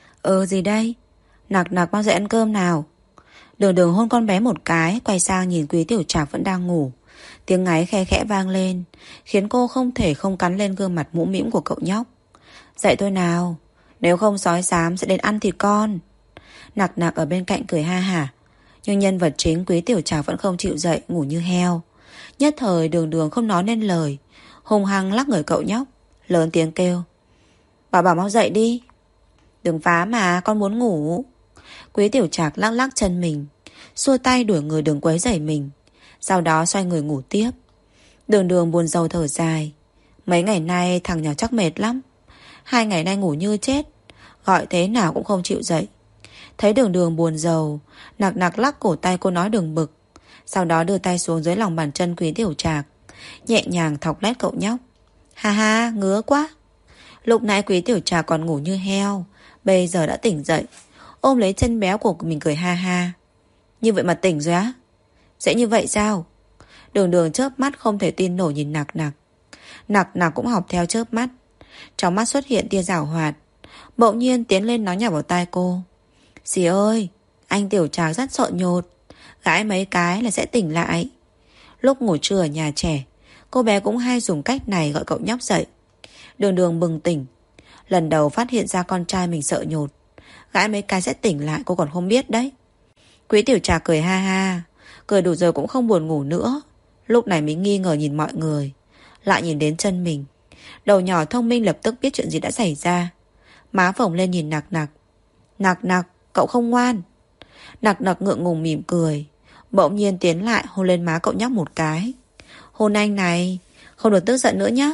A: Gì đây? Nặc Nặc mau dậy ăn cơm nào. Đường Đường hôn con bé một cái, quay sang nhìn Quý Tiểu Trạc vẫn đang ngủ. Tiếng ngáy khe khẽ vang lên, khiến cô không thể không cắn lên gương mặt mũm mĩm của cậu nhóc. Dậy thôi nào, nếu không sói xám sẽ đến ăn thịt con. Nặc Nặc ở bên cạnh cười ha hả. Nhưng nhân vật chính Quý Tiểu Trạc vẫn không chịu dậy, ngủ như heo. Nhất thời Đường Đường không nói nên lời, hung hăng lắc người cậu nhóc, lớn tiếng kêu. Bảo bảo mau dậy đi. Đừng phá mà, con muốn ngủ. Quý Tiểu Trạc lắc lắc chân mình, xua tay đuổi người đừng quấy rầy mình, sau đó xoay người ngủ tiếp. Đường Đường buồn rầu thở dài. Mấy ngày nay thằng nhỏ chắc mệt lắm. 2 ngày nay ngủ như chết, gọi thế nào cũng không chịu dậy. Thấy Đường Đường buồn rầu, Nặc Nặc lắc cổ tay cô nói đừng bực. Sau đó đưa tay xuống dưới lòng bàn chân Quý Tiểu Trạc, nhẹ nhàng thọc lét cậu nhóc. Ha ha, ngứa quá. Lúc nãy Quý Tiểu Trạc còn ngủ như heo, bây giờ đã tỉnh dậy, ôm lấy chân béo của mình cười ha ha. Như vậy mà tỉnh rồi á? Dễ như vậy sao? Đường Đường chớp mắt không thể tin nổi nhìn Nặc Nặc. Nặc Nặc cũng học theo chớp mắt, trong mắt xuất hiện tia giảo hoạt. Bỗng nhiên tiến lên nói nhỏ vào tai cô. Dì ơi, anh Tiểu Trạc rất sợ nhột, gãi mấy cái là sẽ tỉnh lại. Lúc ngủ trưa ở nhà trẻ, cô bé cũng hay dùng cách này gọi cậu nhóc dậy. Đường Đường bừng tỉnh, lần đầu phát hiện ra con trai mình sợ nhột, gãi mấy cái sẽ tỉnh lại cô còn không biết đấy. Quý Tiểu Trạc cười ha ha, cười đủ rồi cũng không buồn ngủ nữa. Lúc này mới nghi ngờ nhìn mọi người, lại nhìn đến chân mình. Đầu nhỏ thông minh lập tức biết chuyện gì đã xảy ra, má phồng lên nhìn Nặc Nặc. Nặc Nặc, cậu không ngoan. Nặc Nặc ngượng ngùng mỉm cười, bỗng nhiên tiến lại hôn lên má cậu nhóc một cái. Hôn anh này, không được tức giận nữa nhé.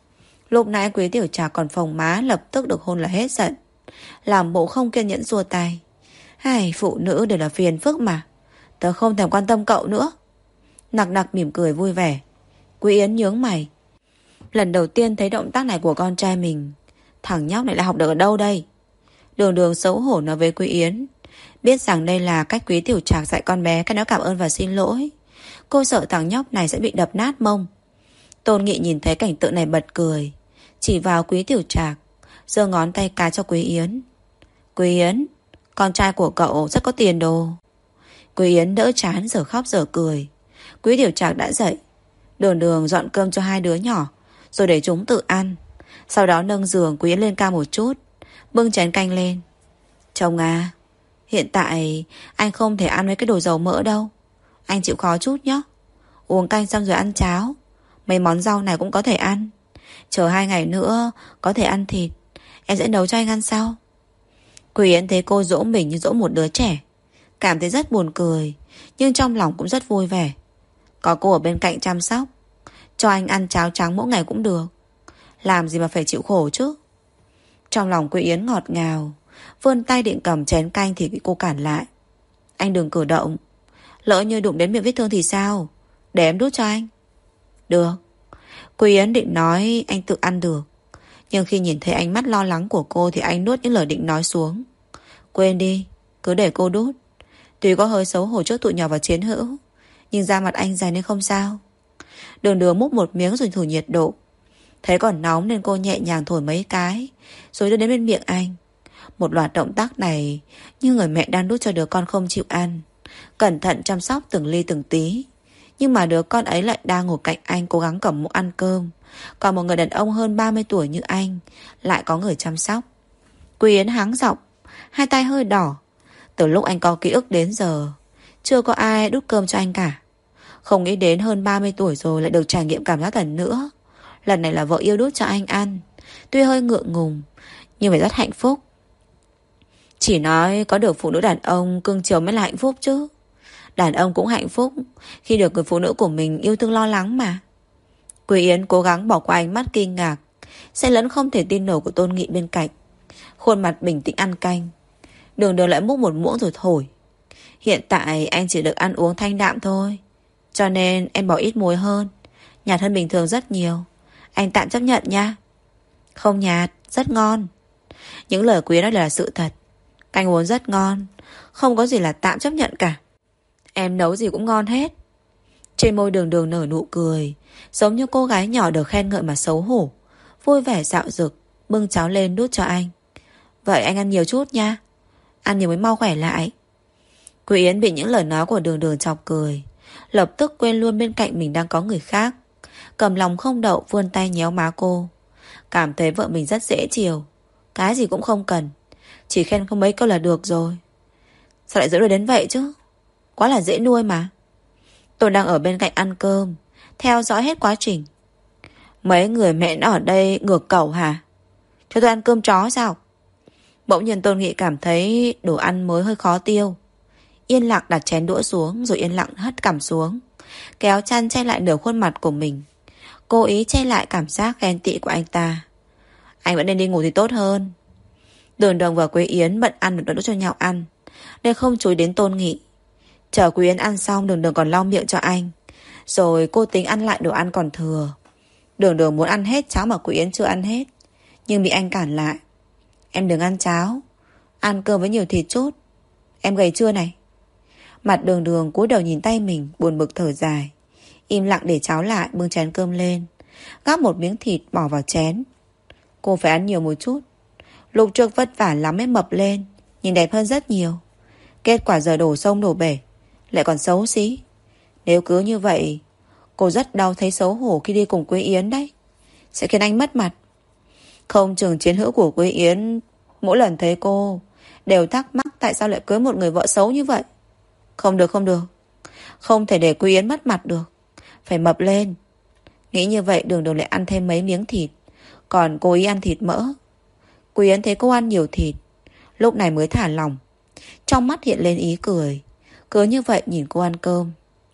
A: Lúc nãy Quý Tiểu Trạc còn phồng má, lập tức được hôn là hết giận, làm bộ không kiên nhẫn xua tay. Hay, phụ nữ đều là phiền phức mà, tớ không thèm quan tâm cậu nữa. Nặc Nặc mỉm cười vui vẻ. Quý Yến nhướng mày, lần đầu tiên thấy động tác này của con trai mình. Thằng nhóc này lại học được ở đâu đây? Đường Đường xấu hổ nói với Quý Yến, biết rằng đây là cách Quý Tiểu Trạc dạy con bé cái nói cảm ơn và xin lỗi. Cô sợ thằng nhóc này sẽ bị đập nát mông. Tôn Nghị nhìn thấy cảnh tượng này bật cười, chỉ vào Quý Tiểu Trạc, giơ ngón tay cái cho Quý Yến. Quý Yến, con trai của cậu rất có tiền đồ. Quý Yến đỡ chán giờ khóc giờ cười. Quý Tiểu Trạc đã dậy. Đường Đường dọn cơm cho hai đứa nhỏ, rồi để chúng tự ăn. Sau đó nâng giường Quý Yến lên cao một chút, bưng chén canh lên. Chồng à, hiện tại anh không thể ăn mấy cái đồ dầu mỡ đâu, anh chịu khó chút nhé. Uống canh xong rồi ăn cháo, mấy món rau này cũng có thể ăn. Chờ 2 ngày nữa có thể ăn thịt, em sẽ nấu cho anh ăn sau. Quý Yến thấy cô dỗ mình như dỗ một đứa trẻ, cảm thấy rất buồn cười, nhưng trong lòng cũng rất vui vẻ. Có cô ở bên cạnh chăm sóc, cho anh ăn cháo trắng mỗi ngày cũng được, làm gì mà phải chịu khổ chứ. Trong lòng Quý Yến ngọt ngào, vươn tay định cầm chén canh thì bị cô cản lại. Anh đừng cử động, lỡ như đụng đến miệng vết thương thì sao? Để em đút cho anh. Được. Quý Yến định nói anh tự ăn được, nhưng khi nhìn thấy ánh mắt lo lắng của cô thì anh nuốt những lời định nói xuống. Quên đi, Cứ để cô đút. Tuy có hơi xấu hổ trước tụi nhỏ và chiến hữu, nhưng da mặt anh dày nên không sao. Đường Đường múc một miếng rồi thử nhiệt độ. Thấy còn nóng nên cô nhẹ nhàng thổi mấy cái, rồi đưa đến bên miệng anh. Một loạt động tác này như người mẹ đang đút cho đứa con không chịu ăn, cẩn thận chăm sóc từng ly từng tí. Nhưng mà đứa con ấy lại đang ngồi cạnh anh cố gắng cầm muỗng ăn cơm. Còn một người đàn ông hơn 30 tuổi như anh lại có người chăm sóc. Quý Yến háng giọng, hai tay hơi đỏ. Từ lúc anh có ký ức đến giờ chưa có ai đút cơm cho anh cả. Không nghĩ đến hơn 30 tuổi rồi lại được trải nghiệm cảm giác lần nữa. Lần này là vợ yêu đút cho anh ăn. Tuy hơi ngượng ngùng nhưng phải rất hạnh phúc. Chỉ nói có được phụ nữ đàn ông cưng chiều mới là hạnh phúc chứ. Đàn ông cũng hạnh phúc khi được người phụ nữ của mình yêu thương lo lắng mà. Quý Yến cố gắng bỏ qua ánh mắt kinh ngạc, xen lẫn không thể tin nổi của Tôn Nghị bên cạnh. Khuôn mặt bình tĩnh ăn canh. Đường Đường lại múc một muỗng rồi thổi. Hiện tại anh chỉ được ăn uống thanh đạm thôi, cho nên em bỏ ít muối hơn, nhạt hơn bình thường rất nhiều. Anh tạm chấp nhận nha. Không nhạt, rất ngon. Những lời Quý nói là sự thật. Canh uống rất ngon, không có gì là tạm chấp nhận cả. Em nấu gì cũng ngon hết. Trên môi Đường Đường nở nụ cười, giống như cô gái nhỏ được khen ngợi mà xấu hổ. Vui vẻ dạo dực, bưng cháo lên đút cho anh. Vậy anh ăn nhiều chút nha, ăn nhiều mới mau khỏe lại. Quý Yến bị những lời nói của Đường Đường chọc cười, lập tức quên luôn bên cạnh mình đang có người khác. Cầm lòng không đậu vươn tay nhéo má cô. Cảm thấy vợ mình rất dễ chiều, cái gì cũng không cần, chỉ khen không mấy câu là được rồi. Sao lại dễ nuôi đến vậy chứ? Quá là dễ nuôi mà. Tôi đang ở bên cạnh ăn cơm, theo dõi hết quá trình. Mấy người mẹ nó ở đây ngược cẩu hả? Cho tôi ăn cơm chó sao? Bỗng nhiên Tôn Nghị cảm thấy đồ ăn mới hơi khó tiêu. Yên lặng đặt chén đũa xuống, rồi yên lặng hất cằm xuống, kéo chăn che lại nửa khuôn mặt của mình, cố ý che lại cảm giác ghen tị của anh ta. Anh vẫn nên đi ngủ thì tốt hơn. Đường Đường và Quý Yến bận ăn và đũa cho nhau ăn, nên không chú ý đến Tôn Nghị. Chờ Quý Yến ăn xong, Đường Đường còn lau miệng cho anh, rồi cô tính ăn lại đồ ăn còn thừa. Đường Đường muốn ăn hết cháo mà Quý Yến chưa ăn hết, nhưng bị anh cản lại. Em đừng ăn cháo, ăn cơm với nhiều thịt chút. Em gầy chưa này? Mặt Đường Đường cúi đầu nhìn tay mình, buồn bực thở dài, im lặng để cháo lại, bưng chén cơm lên, gắp một miếng thịt bỏ vào chén. Cô phải ăn nhiều một chút. Lúc trước vất vả lắm mới mập lên, nhìn đẹp hơn rất nhiều. Kết quả giờ đổ sông đổ bể, lại còn xấu xí. Nếu cứ như vậy, cô rất đau thấy xấu hổ khi đi cùng Quý Yến đấy. Sẽ khiến anh mất mặt. Không chừng chiến hữu của Quý Yến mỗi lần thấy cô đều thắc mắc tại sao lại cưới một người vợ xấu như vậy. Không được, không được, không thể để Quý Yến mất mặt được. Phải mập lên. Nghĩ như vậy, Đường Đường lại ăn thêm mấy miếng thịt, còn cô ý ăn thịt mỡ. Quý Yến thấy cô ăn nhiều thịt, lúc này mới thả lòng, trong mắt hiện lên ý cười. Cứ như vậy nhìn cô ăn cơm.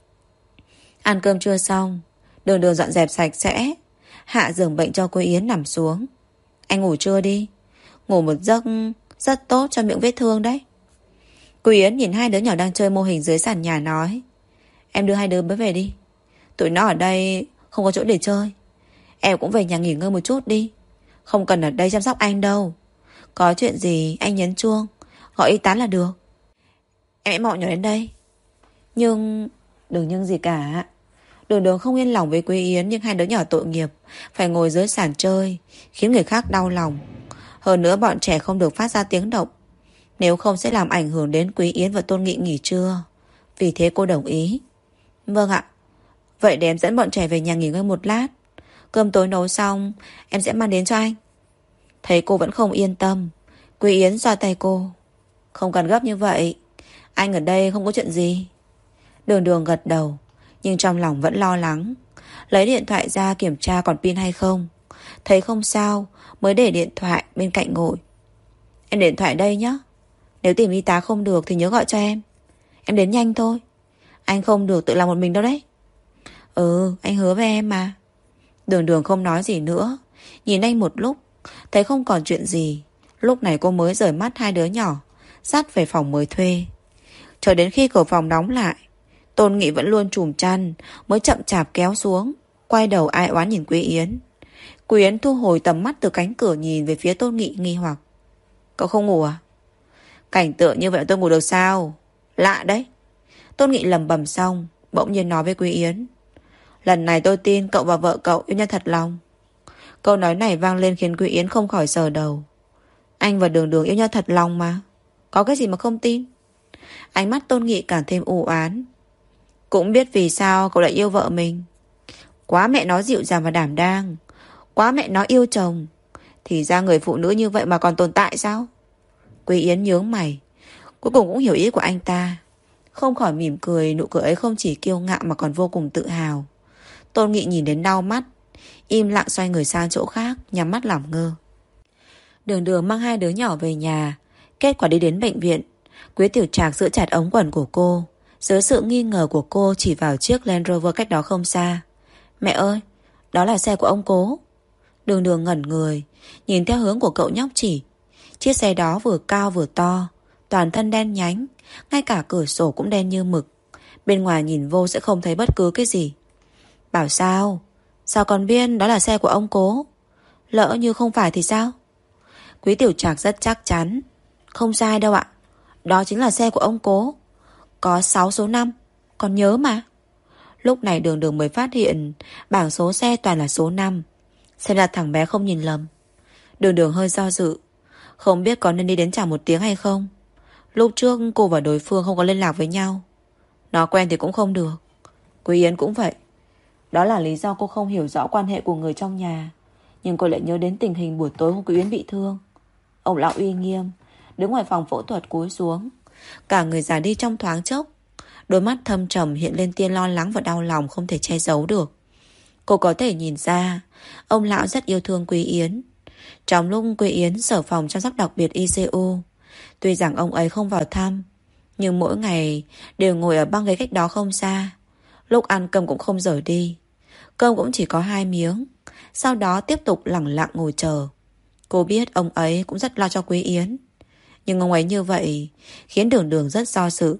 A: Ăn cơm chưa xong, Đường Đường dọn dẹp sạch sẽ, hạ giường bệnh cho cô Yến nằm xuống. Anh ngủ trưa đi, ngủ một giấc rất tốt cho miệng vết thương đấy. Cô Yến nhìn hai đứa nhỏ đang chơi mô hình dưới sàn nhà nói, em đưa hai đứa mới về đi, tụi nó ở đây không có chỗ để chơi. Em cũng về nhà nghỉ ngơi một chút đi, không cần ở đây chăm sóc anh đâu. Có chuyện gì anh nhấn chuông, gọi y tá là được. Em hãy mọi nhỏ đến đây. Nhưng đừng nhưng gì cả. Đường Đường không yên lòng với Quý Yến, nhưng hai đứa nhỏ tội nghiệp phải ngồi dưới sàn chơi, khiến người khác đau lòng. Hơn nữa bọn trẻ không được phát ra tiếng động, nếu không sẽ làm ảnh hưởng đến Quý Yến và Tôn Nghị nghỉ trưa. Vì thế cô đồng ý. Vâng ạ. Vậy để em dẫn bọn trẻ về nhà nghỉ ngơi một lát, cơm tối nấu xong em sẽ mang đến cho anh. Thấy cô vẫn không yên tâm, Quý Yến xoa tay cô. Không cần gấp như vậy, anh ở đây không có chuyện gì. Đường Đường gật đầu, nhưng trong lòng vẫn lo lắng. Lấy điện thoại ra kiểm tra còn pin hay không. Thấy không sao mới để điện thoại bên cạnh ngồi. Em để điện thoại đây nhé, nếu tìm y tá không được thì nhớ gọi cho em. Em đến nhanh thôi, anh không được tự làm một mình đâu đấy. Ừ, anh hứa với em mà. Đường Đường không nói gì nữa, nhìn anh một lúc, thấy không còn chuyện gì. Lúc này cô mới rời mắt hai đứa nhỏ, dắt về phòng mới thuê. Chờ đến khi cửa phòng đóng lại, Tôn Nghị vẫn luôn trùm chăn, mới chậm chạp kéo xuống, quay đầu ai oán nhìn Quý Yến. Quý Yến thu hồi tầm mắt từ cánh cửa nhìn về phía Tôn Nghị nghi hoặc. Cậu không ngủ à? Cảnh tượng như vậy tôi ngủ được sao? Lạ đấy. Tôn Nghị lẩm bẩm xong, bỗng nhiên nói với Quý Yến. Lần này tôi tin cậu và vợ cậu yêu nhau thật lòng. Câu nói này vang lên khiến Quý Yến không khỏi sờ đầu. Anh và Đường Đường yêu nhau thật lòng mà. Có cái gì mà không tin? Ánh mắt Tôn Nghị càng thêm u oán. Cũng biết vì sao cậu lại yêu vợ mình. Quá mẹ nó dịu dàng và đảm đang. Quá mẹ nó yêu chồng. Thì ra người phụ nữ như vậy mà còn tồn tại sao? Quý Yến nhướng mày. Cuối cùng cũng hiểu ý của anh ta. Không khỏi mỉm cười. Nụ cười ấy không chỉ kiêu ngạo mà còn vô cùng tự hào. Tôn Nghị nhìn đến đau mắt, im lặng xoay người sang chỗ khác, nhắm mắt làm ngơ. Đường Đường mang hai đứa nhỏ về nhà. Kết quả đi đến bệnh viện, Quý Tiểu Trạc giữ chặt ống quần của cô. Dưới sự nghi ngờ của cô chỉ vào chiếc Land Rover cách đó không xa. Mẹ ơi, đó là xe của ông Cố. Đường Đường ngẩn người, nhìn theo hướng của cậu nhóc chỉ. Chiếc xe đó vừa cao vừa to, toàn thân đen nhánh, ngay cả cửa sổ cũng đen như mực. Bên ngoài nhìn vô sẽ không thấy bất cứ cái gì. Bảo sao? Sao còn biết đó là xe của ông Cố? Lỡ như không phải thì sao? Quý Tiểu Trạc rất chắc chắn. Không sai đâu ạ. Đó chính là xe của ông Cố. Có 6 số 5. Còn nhớ mà. Lúc này Đường Đường mới phát hiện bảng số xe toàn là số 5. Xem ra thằng bé không nhìn lầm. Đường Đường hơi do dự. Không biết có nên đi đến chào một tiếng hay không. Lúc trước cô và đối phương không có liên lạc với nhau. Nó quen thì cũng không được. Quý Yến cũng vậy. Đó là lý do cô không hiểu rõ quan hệ của người trong nhà. Nhưng cô lại nhớ đến tình hình buổi tối hôm Quý Yến bị thương. Ông lão uy nghiêm đứng ngoài phòng phẫu thuật cúi xuống. Cả người già đi trong thoáng chốc. Đôi mắt thâm trầm hiện lên tia lo lắng và đau lòng không thể che giấu được. Cô có thể nhìn ra ông lão rất yêu thương Quý Yến. Trong lúc Quý Yến sở phòng chăm sóc đặc biệt ICU, tuy rằng ông ấy không vào thăm, nhưng mỗi ngày đều ngồi ở băng ghế cách đó không xa. Lúc ăn cơm cũng không rời đi. Cơm cũng chỉ có 2 miếng. Sau đó tiếp tục lẳng lặng ngồi chờ. Cô biết ông ấy cũng rất lo cho Quý Yến. Nhưng ông ấy như vậy khiến Đường Đường rất do dự.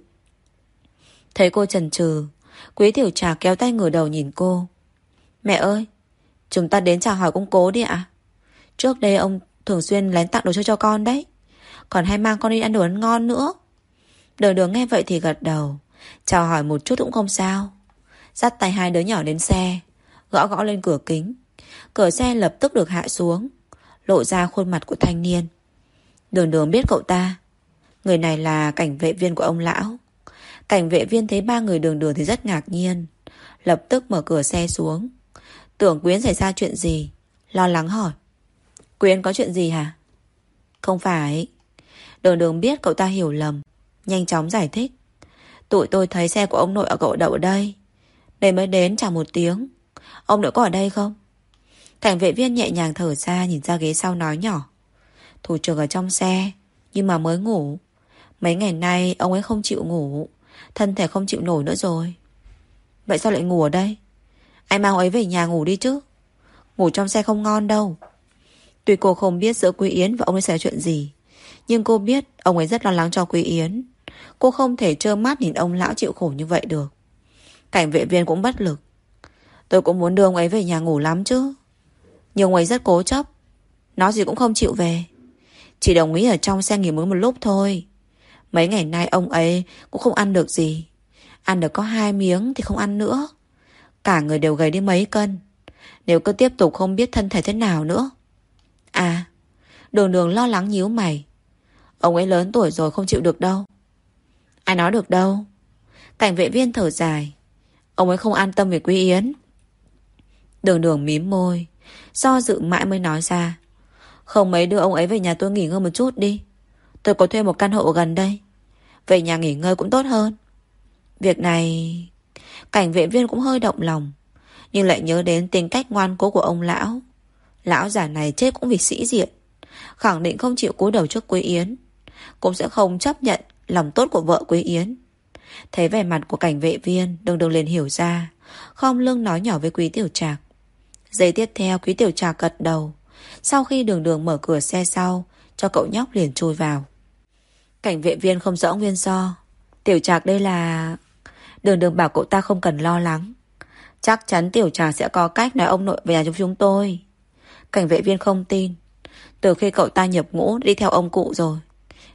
A: Thấy cô chần chừ, Quý Tiểu Trạc kéo tay ngửa đầu nhìn cô. Mẹ ơi, chúng ta đến chào hỏi ông Cố đi ạ. Trước đây ông thường xuyên lén tặng đồ chơi cho con đấy. Còn hay mang con đi ăn đồ ăn ngon nữa. Đường Đường nghe vậy thì gật đầu. Chào hỏi một chút cũng không sao. Dắt tay hai đứa nhỏ đến xe, gõ gõ lên cửa kính. Cửa xe lập tức được hạ xuống, lộ ra khuôn mặt của thanh niên. Đường Đường biết cậu ta. Người này là cảnh vệ viên của ông lão. Cảnh vệ viên thấy ba người Đường Đường thì rất ngạc nhiên, lập tức mở cửa xe xuống. Tưởng Quyến xảy ra chuyện gì, lo lắng hỏi. Quyến có chuyện gì hả? Không phải. Đường Đường biết cậu ta hiểu lầm, nhanh chóng giải thích. Tụi tôi thấy xe của ông nội ở cậu đậu ở đây, đây mới đến chào một tiếng. Ông nội có ở đây không? Cảnh vệ viên nhẹ nhàng thở ra, nhìn ra ghế sau nói nhỏ. Thủ trưởng ở trong xe, nhưng mà mới ngủ. Mấy ngày nay ông ấy không chịu ngủ, thân thể không chịu nổi nữa rồi. Vậy sao lại ngủ ở đây? Anh mang ông ấy về nhà ngủ đi chứ. Ngủ trong xe không ngon đâu. Tuy cô không biết giữa Quý Yến và ông ấy xảy ra chuyện gì, nhưng cô biết ông ấy rất lo lắng cho Quý Yến. Cô không thể trơ mắt nhìn ông lão chịu khổ như vậy được. Cảnh vệ viên cũng bất lực. Tôi cũng muốn đưa ông ấy về nhà ngủ lắm chứ, nhưng ông ấy rất cố chấp, nói gì cũng không chịu về. Chỉ đồng ý ở trong xe nghỉ một lúc thôi. Mấy ngày nay ông ấy cũng không ăn được gì. Ăn được có 2 miếng thì không ăn nữa. Cả người đều gầy đi mấy cân. Nếu cứ tiếp tục không biết thân thể thế nào nữa. À, Đường Đường lo lắng nhíu mày. Ông ấy lớn tuổi rồi không chịu được đâu. Ai nói được đâu. Cảnh vệ viên thở dài. Ông ấy không an tâm về Quý Yến. Đường Đường mím môi, do dự mãi mới nói ra. Không mấy đưa ông ấy về nhà tôi nghỉ ngơi một chút đi. Tôi có thuê một căn hộ ở gần đây. Về nhà nghỉ ngơi cũng tốt hơn. Việc này... Cảnh vệ viên cũng hơi động lòng, nhưng lại nhớ đến tính cách ngoan cố của ông lão. Lão già này chết cũng vì sĩ diện, khẳng định không chịu cúi đầu trước Quý Yến, cũng sẽ không chấp nhận lòng tốt của vợ Quý Yến. Thấy vẻ mặt của cảnh vệ viên, Đường Đường liền hiểu ra, khom lưng nói nhỏ với Quý Tiểu Trạc. Giây tiếp theo Quý Tiểu Trạc gật đầu. Sau khi Đường Đường mở cửa xe sau cho cậu nhóc liền chui vào. Cảnh vệ viên không rõ nguyên do. Tiểu Trạc đây là... Đường Đường bảo cậu ta không cần lo lắng. Chắc chắn Tiểu Trạc sẽ có cách nói ông nội về nhà chúng tôi. Cảnh vệ viên không tin. Từ khi cậu ta nhập ngũ đi theo ông cụ rồi,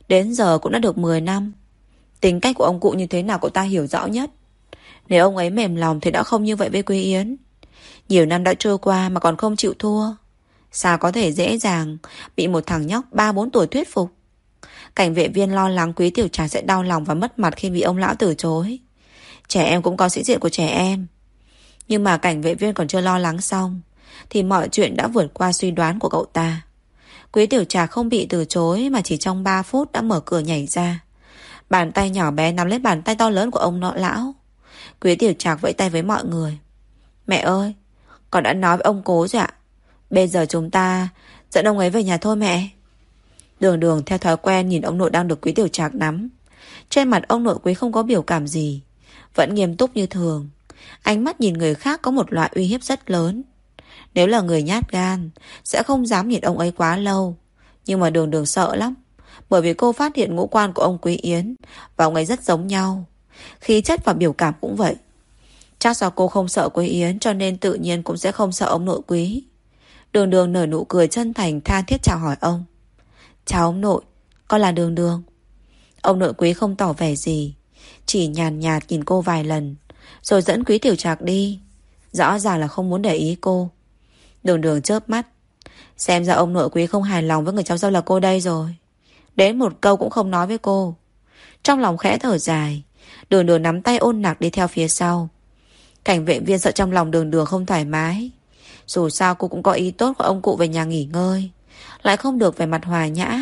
A: Đến giờ cũng đã được 10 năm. Tính cách của ông cụ như thế nào cậu ta hiểu rõ nhất. Nếu ông ấy mềm lòng thì đã không như vậy với Quý Yến. Nhiều năm đã trôi qua mà còn không chịu thua. Sao có thể dễ dàng bị một thằng nhóc 3-4 tuổi thuyết phục. Cảnh vệ viên lo lắng Quý Tiểu Trà sẽ đau lòng và mất mặt khi bị ông lão từ chối. Trẻ em cũng có sĩ diện của trẻ em. Nhưng mà cảnh vệ viên còn chưa lo lắng xong thì mọi chuyện đã vượt qua suy đoán của cậu ta. Quý Tiểu Trà không bị từ chối mà chỉ trong 3 phút đã mở cửa nhảy ra. Bàn tay nhỏ bé nắm lấy bàn tay to lớn của ông nọ lão. Quý Tiểu Trạc vẫy tay với mọi người. Mẹ ơi, con đã nói với ông Cố rồi ạ. Bây giờ chúng ta dẫn ông ấy về nhà thôi mẹ. Đường Đường theo thói quen nhìn ông nội đang được Quý Tiểu Trạc nắm. Trên mặt ông nội Quý không có biểu cảm gì, vẫn nghiêm túc như thường. Ánh mắt nhìn người khác có một loại uy hiếp rất lớn. Nếu là người nhát gan sẽ không dám nhìn ông ấy quá lâu. Nhưng mà Đường Đường sợ lắm. Bởi vì cô phát hiện ngũ quan của ông Quý Yến và ông ấy rất giống nhau. Khí chất và biểu cảm cũng vậy. Chắc do cô không sợ Quý Yến cho nên tự nhiên cũng sẽ không sợ ông nội Quý. Đường Đường nở nụ cười chân thành tha thiết chào hỏi ông. Chào ông nội, con là Đường Đường. Ông nội Quý không tỏ vẻ gì, chỉ nhàn nhạt nhìn cô vài lần rồi dẫn Quý Tiểu Trạc đi. Rõ ràng là không muốn để ý cô. Đường Đường chớp mắt. Xem ra ông nội Quý không hài lòng với người cháu dâu là cô đây rồi. Đến một câu cũng không nói với cô. Trong lòng khẽ thở dài, Đường Đường nắm tay ôn nặc đi theo phía sau. Cảnh vệ viên sợ trong lòng Đường Đường không thoải mái. Dù sao cô cũng có ý tốt của ông cụ về nhà nghỉ ngơi, lại không được về mặt hòa nhã,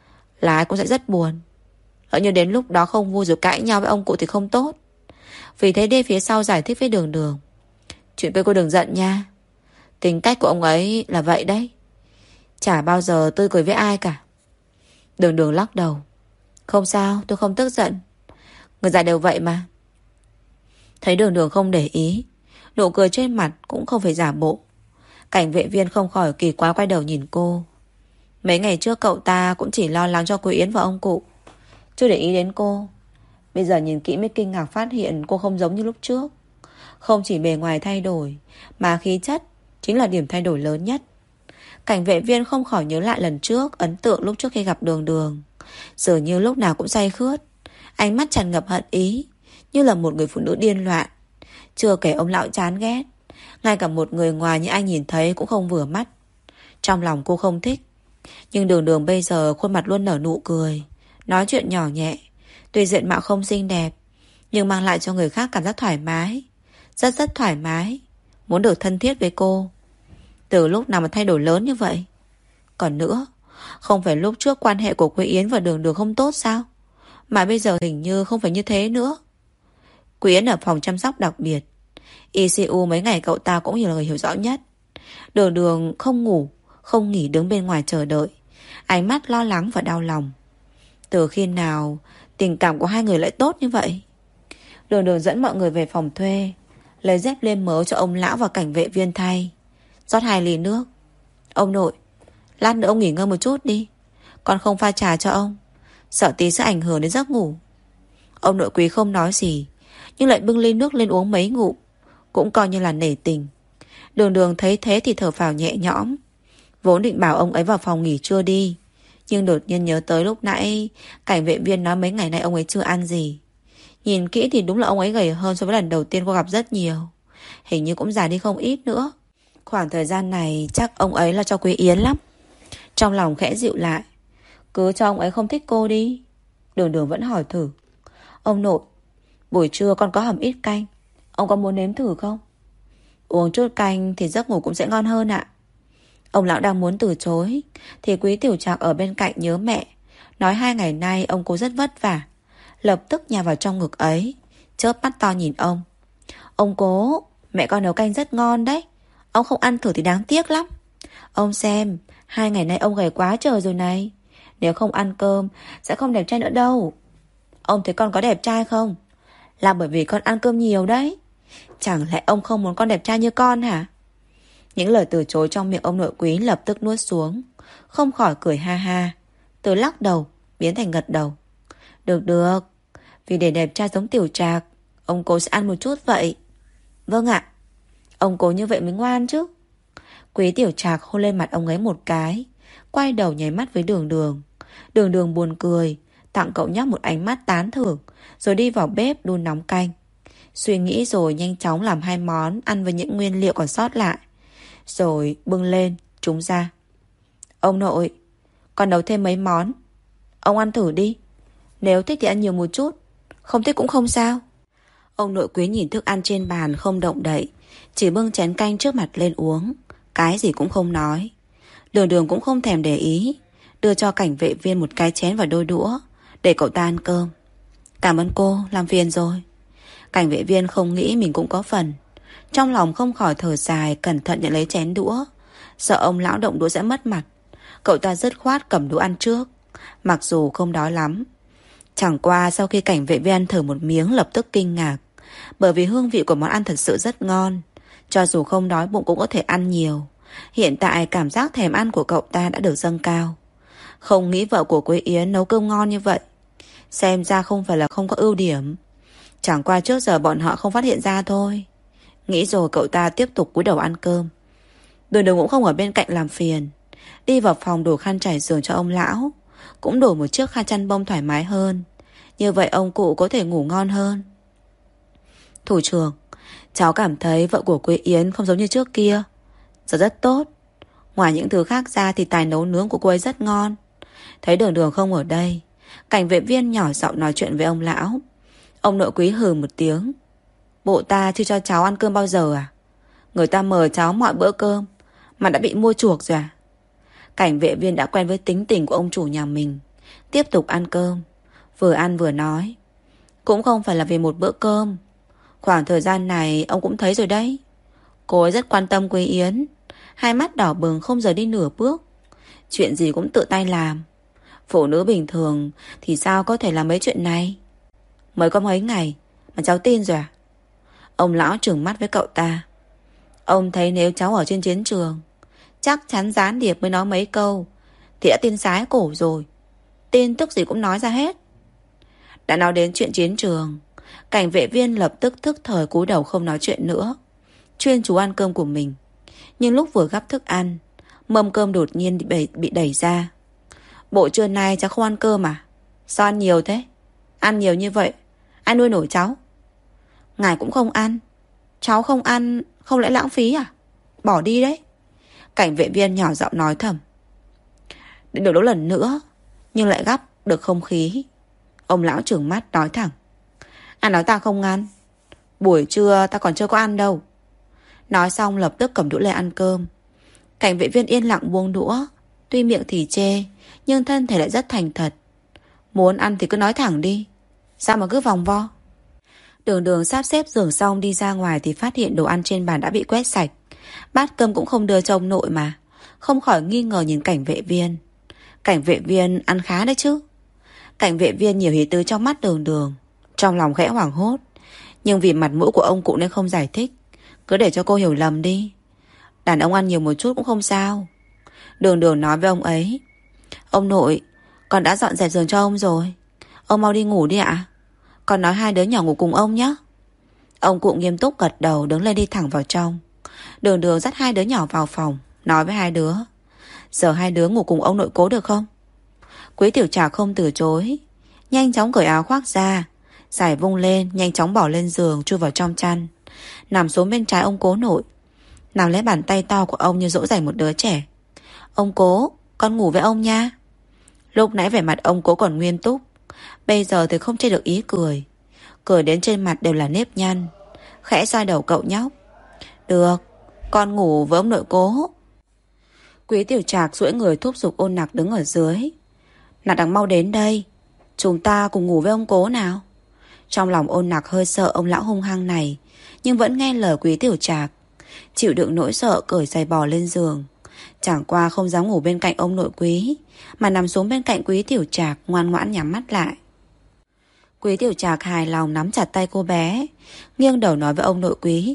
A: là ai cũng sẽ rất buồn. Lỡ như đến lúc đó không vui rồi cãi nhau với ông cụ thì không tốt. Vì thế đi phía sau giải thích với Đường Đường. Chuyện kia cô đừng giận nha. Tính cách của ông ấy là vậy đấy. Chả bao giờ tươi cười với ai cả. Đường Đường lắc đầu. Không sao, tôi không tức giận. Người già đều vậy mà. Thấy Đường Đường không để ý, nụ cười trên mặt cũng không phải giả bộ. Cảnh vệ viên không khỏi kỳ quái quay đầu nhìn cô. Mấy ngày trước cậu ta cũng chỉ lo lắng cho Quý Yến và ông cụ, chưa để ý đến cô. Bây giờ nhìn kỹ mới kinh ngạc phát hiện cô không giống như lúc trước. Không chỉ bề ngoài thay đổi, mà khí chất chính là điểm thay đổi lớn nhất. Cảnh vệ viên không khỏi nhớ lại lần trước, ấn tượng lúc trước khi gặp Đường Đường. Dường như lúc nào cũng say khướt, ánh mắt tràn ngập hận ý, như là một người phụ nữ điên loạn. Chưa kể ông lão chán ghét, ngay cả một người ngoài như anh nhìn thấy cũng không vừa mắt. Trong lòng cô không thích. Nhưng Đường Đường bây giờ khuôn mặt luôn nở nụ cười, nói chuyện nhỏ nhẹ. Tuy diện mạo không xinh đẹp, nhưng mang lại cho người khác cảm giác thoải mái. Rất rất thoải mái. Muốn được thân thiết với cô. Từ lúc nào mà thay đổi lớn như vậy? Còn nữa, không phải lúc trước quan hệ của Quý Yến và Đường Đường không tốt sao? Mà bây giờ hình như không phải như thế nữa. Quý Yến ở phòng chăm sóc đặc biệt. ICU mấy ngày cậu ta cũng là người hiểu rõ nhất. Đường Đường không ngủ, không nghỉ đứng bên ngoài chờ đợi, ánh mắt lo lắng và đau lòng. Từ khi nào tình cảm của hai người lại tốt như vậy? Đường Đường dẫn mọi người về phòng thuê, lấy dép lên mớ cho ông lão và cảnh vệ viên thay, rót 2 ly nước. Ông nội, lát nữa ông nghỉ ngơi một chút đi, con không pha trà cho ông, sợ tí sẽ ảnh hưởng đến giấc ngủ. Ông nội Quý không nói gì, nhưng lại bưng ly nước lên uống mấy ngụm, cũng coi như là nể tình. Đường Đường thấy thế thì thở phào nhẹ nhõm. Vốn định bảo ông ấy vào phòng nghỉ trưa đi, nhưng đột nhiên nhớ tới lúc nãy cảnh vệ viên nói mấy ngày nay ông ấy chưa ăn gì. Nhìn kỹ thì đúng là ông ấy gầy hơn so với lần đầu tiên cô gặp rất nhiều. Hình như cũng già đi không ít nữa. Khoảng thời gian này chắc ông ấy là cho Quý Yến lắm. Trong lòng khẽ dịu lại. Cứ cho ông ấy không thích cô đi. Đường Đường vẫn hỏi thử. Ông nội, buổi trưa con có hầm ít canh, ông có muốn nếm thử không? Uống chút canh thì giấc ngủ cũng sẽ ngon hơn ạ. Ông lão đang muốn từ chối thì Quý Tiểu Trạc ở bên cạnh nhớ mẹ, nói 2 ngày nay ông cố rất vất vả, lập tức nhào vào trong ngực ấy, chớp mắt to nhìn ông. Ông Cố, mẹ con nấu canh rất ngon đấy, ông không ăn thử thì đáng tiếc lắm. Ông xem, 2 ngày nay ông gầy quá trời rồi này, nếu không ăn cơm sẽ không đẹp trai nữa đâu. Ông thấy con có đẹp trai không? Là bởi vì con ăn cơm nhiều đấy. Chẳng lẽ ông không muốn con đẹp trai như con hả? Những lời từ chối trong miệng ông nội Quý lập tức nuốt xuống, không khỏi cười ha ha, từ lắc đầu biến thành gật đầu. Được được, vì để đẹp trai giống Tiểu Trạc, ông Cố sẽ ăn một chút vậy. Vâng ạ. Ông Cố như vậy mới ngoan chứ. Quý Tiểu Trạc hôn lên mặt ông ấy một cái, quay đầu nháy mắt với Đường Đường. Đường Đường buồn cười, tặng cậu nhóc một ánh mắt tán thưởng, rồi đi vào bếp đun nóng canh. Suy nghĩ rồi nhanh chóng làm 2 món ăn với những nguyên liệu còn sót lại, rồi bưng lên chúng ra. Ông nội, con nấu thêm mấy món, ông ăn thử đi. Nếu thích thì ăn nhiều một chút, không thích cũng không sao. Ông nội Quý nhìn thức ăn trên bàn không động đậy, chỉ bưng chén canh trước mặt lên uống, cái gì cũng không nói. Đường Đường cũng không thèm để ý, đưa cho cảnh vệ viên một cái chén và đôi đũa để cậu ta ăn cơm. Cảm ơn cô, làm phiền rồi. Cảnh vệ viên không nghĩ mình cũng có phần, trong lòng không khỏi thở dài, cẩn thận nhận lấy chén đũa. Sợ ông lão động đũa sẽ mất mặt, cậu ta dứt khoát cầm đũa ăn trước, mặc dù không đói lắm. Chẳng qua sau khi cảnh vệ viên ăn thử một miếng lập tức kinh ngạc, bởi vì hương vị của món ăn thật sự rất ngon. Cho dù không đói bụng cũng có thể ăn nhiều. Hiện tại cảm giác thèm ăn của cậu ta đã được dâng cao. Không nghĩ vợ của Quế Yến nấu cơm ngon như vậy. Xem ra không phải là không có ưu điểm, chẳng qua trước giờ bọn họ không phát hiện ra thôi. Nghĩ rồi cậu ta tiếp tục cúi đầu ăn cơm. Đường Đường cũng không ở bên cạnh làm phiền, đi vào phòng đổ khăn trải giường cho ông lão, cũng đổ một chiếc khăn chăn bông thoải mái hơn. Như vậy ông cụ có thể ngủ ngon hơn. Thủ trưởng, cháu cảm thấy vợ của Quế Yến không giống như trước kia, giờ rất tốt. Ngoài những thứ khác ra thì tài nấu nướng của cô ấy rất ngon. Thấy Đường Đường không ở đây, cảnh vệ viên nhỏ giọng nói chuyện với ông lão. Ông nội Quý hừ một tiếng. Bộ ta chưa cho cháu ăn cơm bao giờ à? Người ta mời cháu mọi bữa cơm mà đã bị mua chuộc rồi à? Cảnh vệ viên đã quen với tính tình của ông chủ nhà mình, tiếp tục ăn cơm, vừa ăn vừa nói. Cũng không phải là vì một bữa cơm. Khoảng thời gian này ông cũng thấy rồi đấy, cô ấy rất quan tâm Quế Yến, hai mắt đỏ bừng không rời đi nửa bước, chuyện gì cũng tự tay làm. Phụ nữ bình thường thì sao có thể làm mấy chuyện này? Mới có mấy ngày mà cháu tin rồi à? Ông lão trừng mắt với cậu ta. Ông thấy nếu cháu ở trên chiến trường, chắc chắn gián điệp mới nói mấy câu thì đã tin sái cổ rồi. Tin tức gì cũng nói ra hết. Đã nói đến chuyện chiến trường, cảnh vệ viên lập tức thức thời cúi đầu không nói chuyện nữa, chuyên chú ăn cơm của mình. Nhưng lúc vừa gắp thức ăn, mâm cơm đột nhiên bị đẩy ra. Bộ trưa nay cháu không ăn cơm à? Sao ăn nhiều thế? Ăn nhiều như vậy ai nuôi nổi cháu? Ngài cũng không ăn, cháu không ăn, không lẽ lãng phí à? Bỏ đi đấy. Cảnh vệ viên nhỏ giọng nói thầm. Định được đấu lần nữa, nhưng lại gắp được không khí. Ông lão trừng mắt nói thẳng. Ăn nói ta không ăn, buổi trưa ta còn chưa có ăn đâu. Nói xong lập tức cầm đũa lên ăn cơm. Cảnh vệ viên yên lặng buông đũa, tuy miệng thì chê, nhưng thân thể lại rất thành thật. Muốn ăn thì cứ nói thẳng đi, sao mà cứ vòng vo? Đường Đường sắp xếp giường xong đi ra ngoài thì phát hiện đồ ăn trên bàn đã bị quét sạch. Bát cơm cũng không đưa cho ông nội mà. Không khỏi nghi ngờ nhìn cảnh vệ viên. Cảnh vệ viên ăn khá đấy chứ. Cảnh vệ viên nhiều ý tứ trong mắt Đường Đường, trong lòng khẽ hoảng hốt, nhưng vì mặt mũi của ông cụ nên không giải thích, cứ để cho cô hiểu lầm đi. Đàn ông ăn nhiều một chút cũng không sao. Đường Đường nói với ông ấy. Ông nội, con đã dọn dẹp giường cho ông rồi, ông mau đi ngủ đi ạ. Con nói 2 đứa nhỏ ngủ cùng ông nhé. Ông cụ nghiêm túc gật đầu, đứng lên đi thẳng vào trong. Đường Đường dắt 2 đứa nhỏ vào phòng, nói với 2 đứa. Giờ 2 đứa ngủ cùng ông nội Cố được không? Quý Tiểu Trà không từ chối, nhanh chóng cởi áo khoác ra, giải vung lên, nhanh chóng bỏ lên giường, chui vào trong chăn, nằm xuống bên trái ông Cố nội, nằm lấy bàn tay to của ông như dỗ dành một đứa trẻ. Ông Cố, con ngủ với ông nha. Lúc nãy vẻ mặt ông Cố còn nghiêm túc, bây giờ thì không che được ý cười, cười đến trên mặt đều là nếp nhăn. Khẽ xoa đầu cậu nhóc. Được, con ngủ với ông nội Cố. Quý Tiểu Trạc duỗi người thúc giục Ôn Nặc đứng ở dưới. Nặc Nặc mau đến đây, chúng ta cùng ngủ với ông Cố nào. Trong lòng Ôn Nặc hơi sợ ông lão hung hăng này, nhưng vẫn nghe lời Quý Tiểu Trạc, chịu đựng nỗi sợ cởi giày bò lên giường. Chẳng qua không dám ngủ bên cạnh ông nội Quý, mà nằm xuống bên cạnh Quý Tiểu Trạc, ngoan ngoãn nhắm mắt lại. Quý Tiểu Trạc hài lòng nắm chặt tay cô bé, nghiêng đầu nói với ông nội Quý.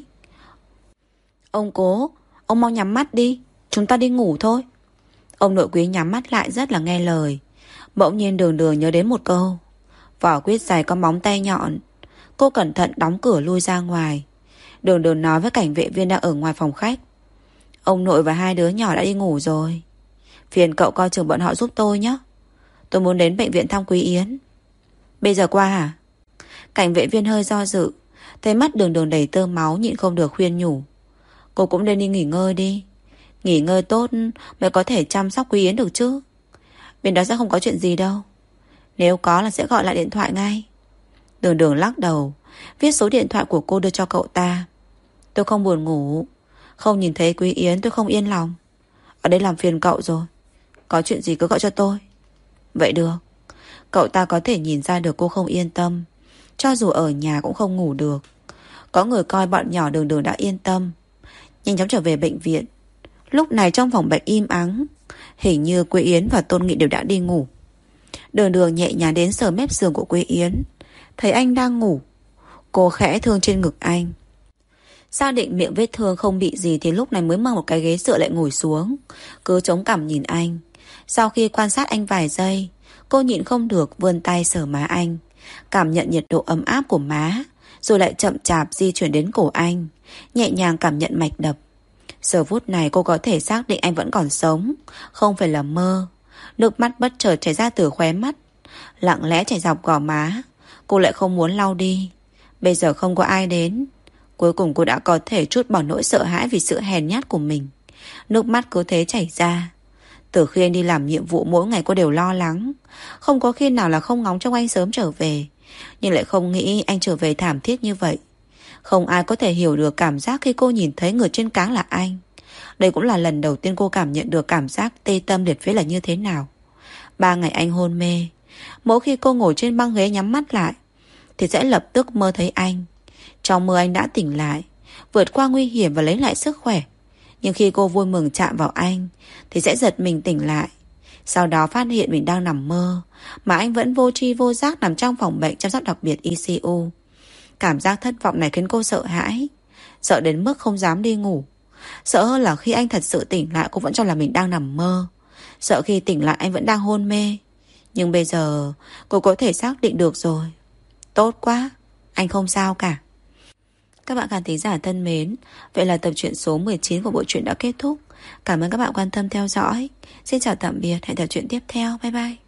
A: Ông Cố, ông mau nhắm mắt đi, chúng ta đi ngủ thôi. Ông nội Quý nhắm mắt lại rất là nghe lời. Bỗng nhiên Đường Đường nhớ đến một câu. Vỏ quýt dày có móng tay nhọn. Cô cẩn thận đóng cửa lui ra ngoài. Đường Đường nói với cảnh vệ viên đang ở ngoài phòng khách. Ông nội và 2 đứa nhỏ đã đi ngủ rồi, phiền cậu coi chừng bọn họ giúp tôi nhé. Tôi muốn đến bệnh viện thăm Quý Yến. Bây giờ qua hả? Cảnh vệ viên hơi do dự, thấy mắt Đường Đường đầy tơ máu, nhịn không được khuyên nhủ. Cô cũng nên đi nghỉ ngơi đi. Nghỉ ngơi tốt mới có thể chăm sóc Quý Yến được chứ. Bên đó sẽ không có chuyện gì đâu. Nếu có là sẽ gọi lại điện thoại ngay. Đường Đường lắc đầu, viết số điện thoại của cô đưa cho cậu ta. Tôi không buồn ngủ. Không nhìn thấy Quý Yến tôi không yên lòng. Ở đây làm phiền cậu rồi. Có chuyện gì cứ gọi cho tôi. Vậy được. Cậu ta có thể nhìn ra được cô không yên tâm. Cho dù ở nhà cũng không ngủ được. Có người coi bọn nhỏ Đường Đường đã yên tâm. Nhanh chóng trở về bệnh viện. Lúc này trong phòng bệnh im ắng. Hình như Quý Yến và Tôn Nghị đều đã đi ngủ. Đường Đường nhẹ nhàng đến sờ mép giường của Quý Yến. Thấy anh đang ngủ. Cô khẽ thương trên ngực anh. Xác định miệng vết thương không bị gì thì lúc này mới mang một cái ghế dựa lại ngồi xuống. Cứ chống cằm nhìn anh. Sau khi quan sát anh vài giây, cô nhịn không được vươn tay sờ má anh, cảm nhận nhiệt độ ấm áp của má, rồi lại chậm chạp di chuyển đến cổ anh, nhẹ nhàng cảm nhận mạch đập. Giờ phút này cô có thể xác định anh vẫn còn sống, không phải là mơ. Nước mắt bất chợt chảy ra từ khóe mắt, lặng lẽ chảy dọc gò má. Cô lại không muốn lau đi. Bây giờ không có ai đến. Cuối cùng cô đã có thể trút bỏ nỗi sợ hãi vì sự hèn nhát của mình. Nước mắt cứ thế chảy ra. Từ khi anh đi làm nhiệm vụ mỗi ngày cô đều lo lắng. Không có khi nào là không ngóng trông anh sớm trở về. Nhưng lại không nghĩ anh trở về thảm thiết như vậy. Không ai có thể hiểu được cảm giác khi cô nhìn thấy người trên cáng là anh. Đây cũng là lần đầu tiên cô cảm nhận được cảm giác tê tâm liệt phế là như thế nào. 3 ngày anh hôn mê. Mỗi khi cô ngồi trên băng ghế nhắm mắt lại thì sẽ lập tức mơ thấy anh. Trong mơ anh đã tỉnh lại, vượt qua nguy hiểm và lấy lại sức khỏe. Nhưng khi cô vui mừng chạm vào anh thì sẽ giật mình tỉnh lại. Sau đó phát hiện mình đang nằm mơ, mà anh vẫn vô tri vô giác nằm trong phòng bệnh chăm sóc đặc biệt ICU. Cảm giác thất vọng này khiến cô sợ hãi. Sợ đến mức không dám đi ngủ. Sợ hơn là khi anh thật sự tỉnh lại cô vẫn cho là mình đang nằm mơ. Sợ khi tỉnh lại anh vẫn đang hôn mê. Nhưng bây giờ cô có thể xác định được rồi. Tốt quá, anh không sao cả. Các bạn khán thính giả thân mến, vậy là tập truyện số 19 của bộ truyện đã kết thúc. Cảm ơn các bạn quan tâm theo dõi. Xin chào tạm biệt, hẹn gặp truyện tiếp theo. Bye bye.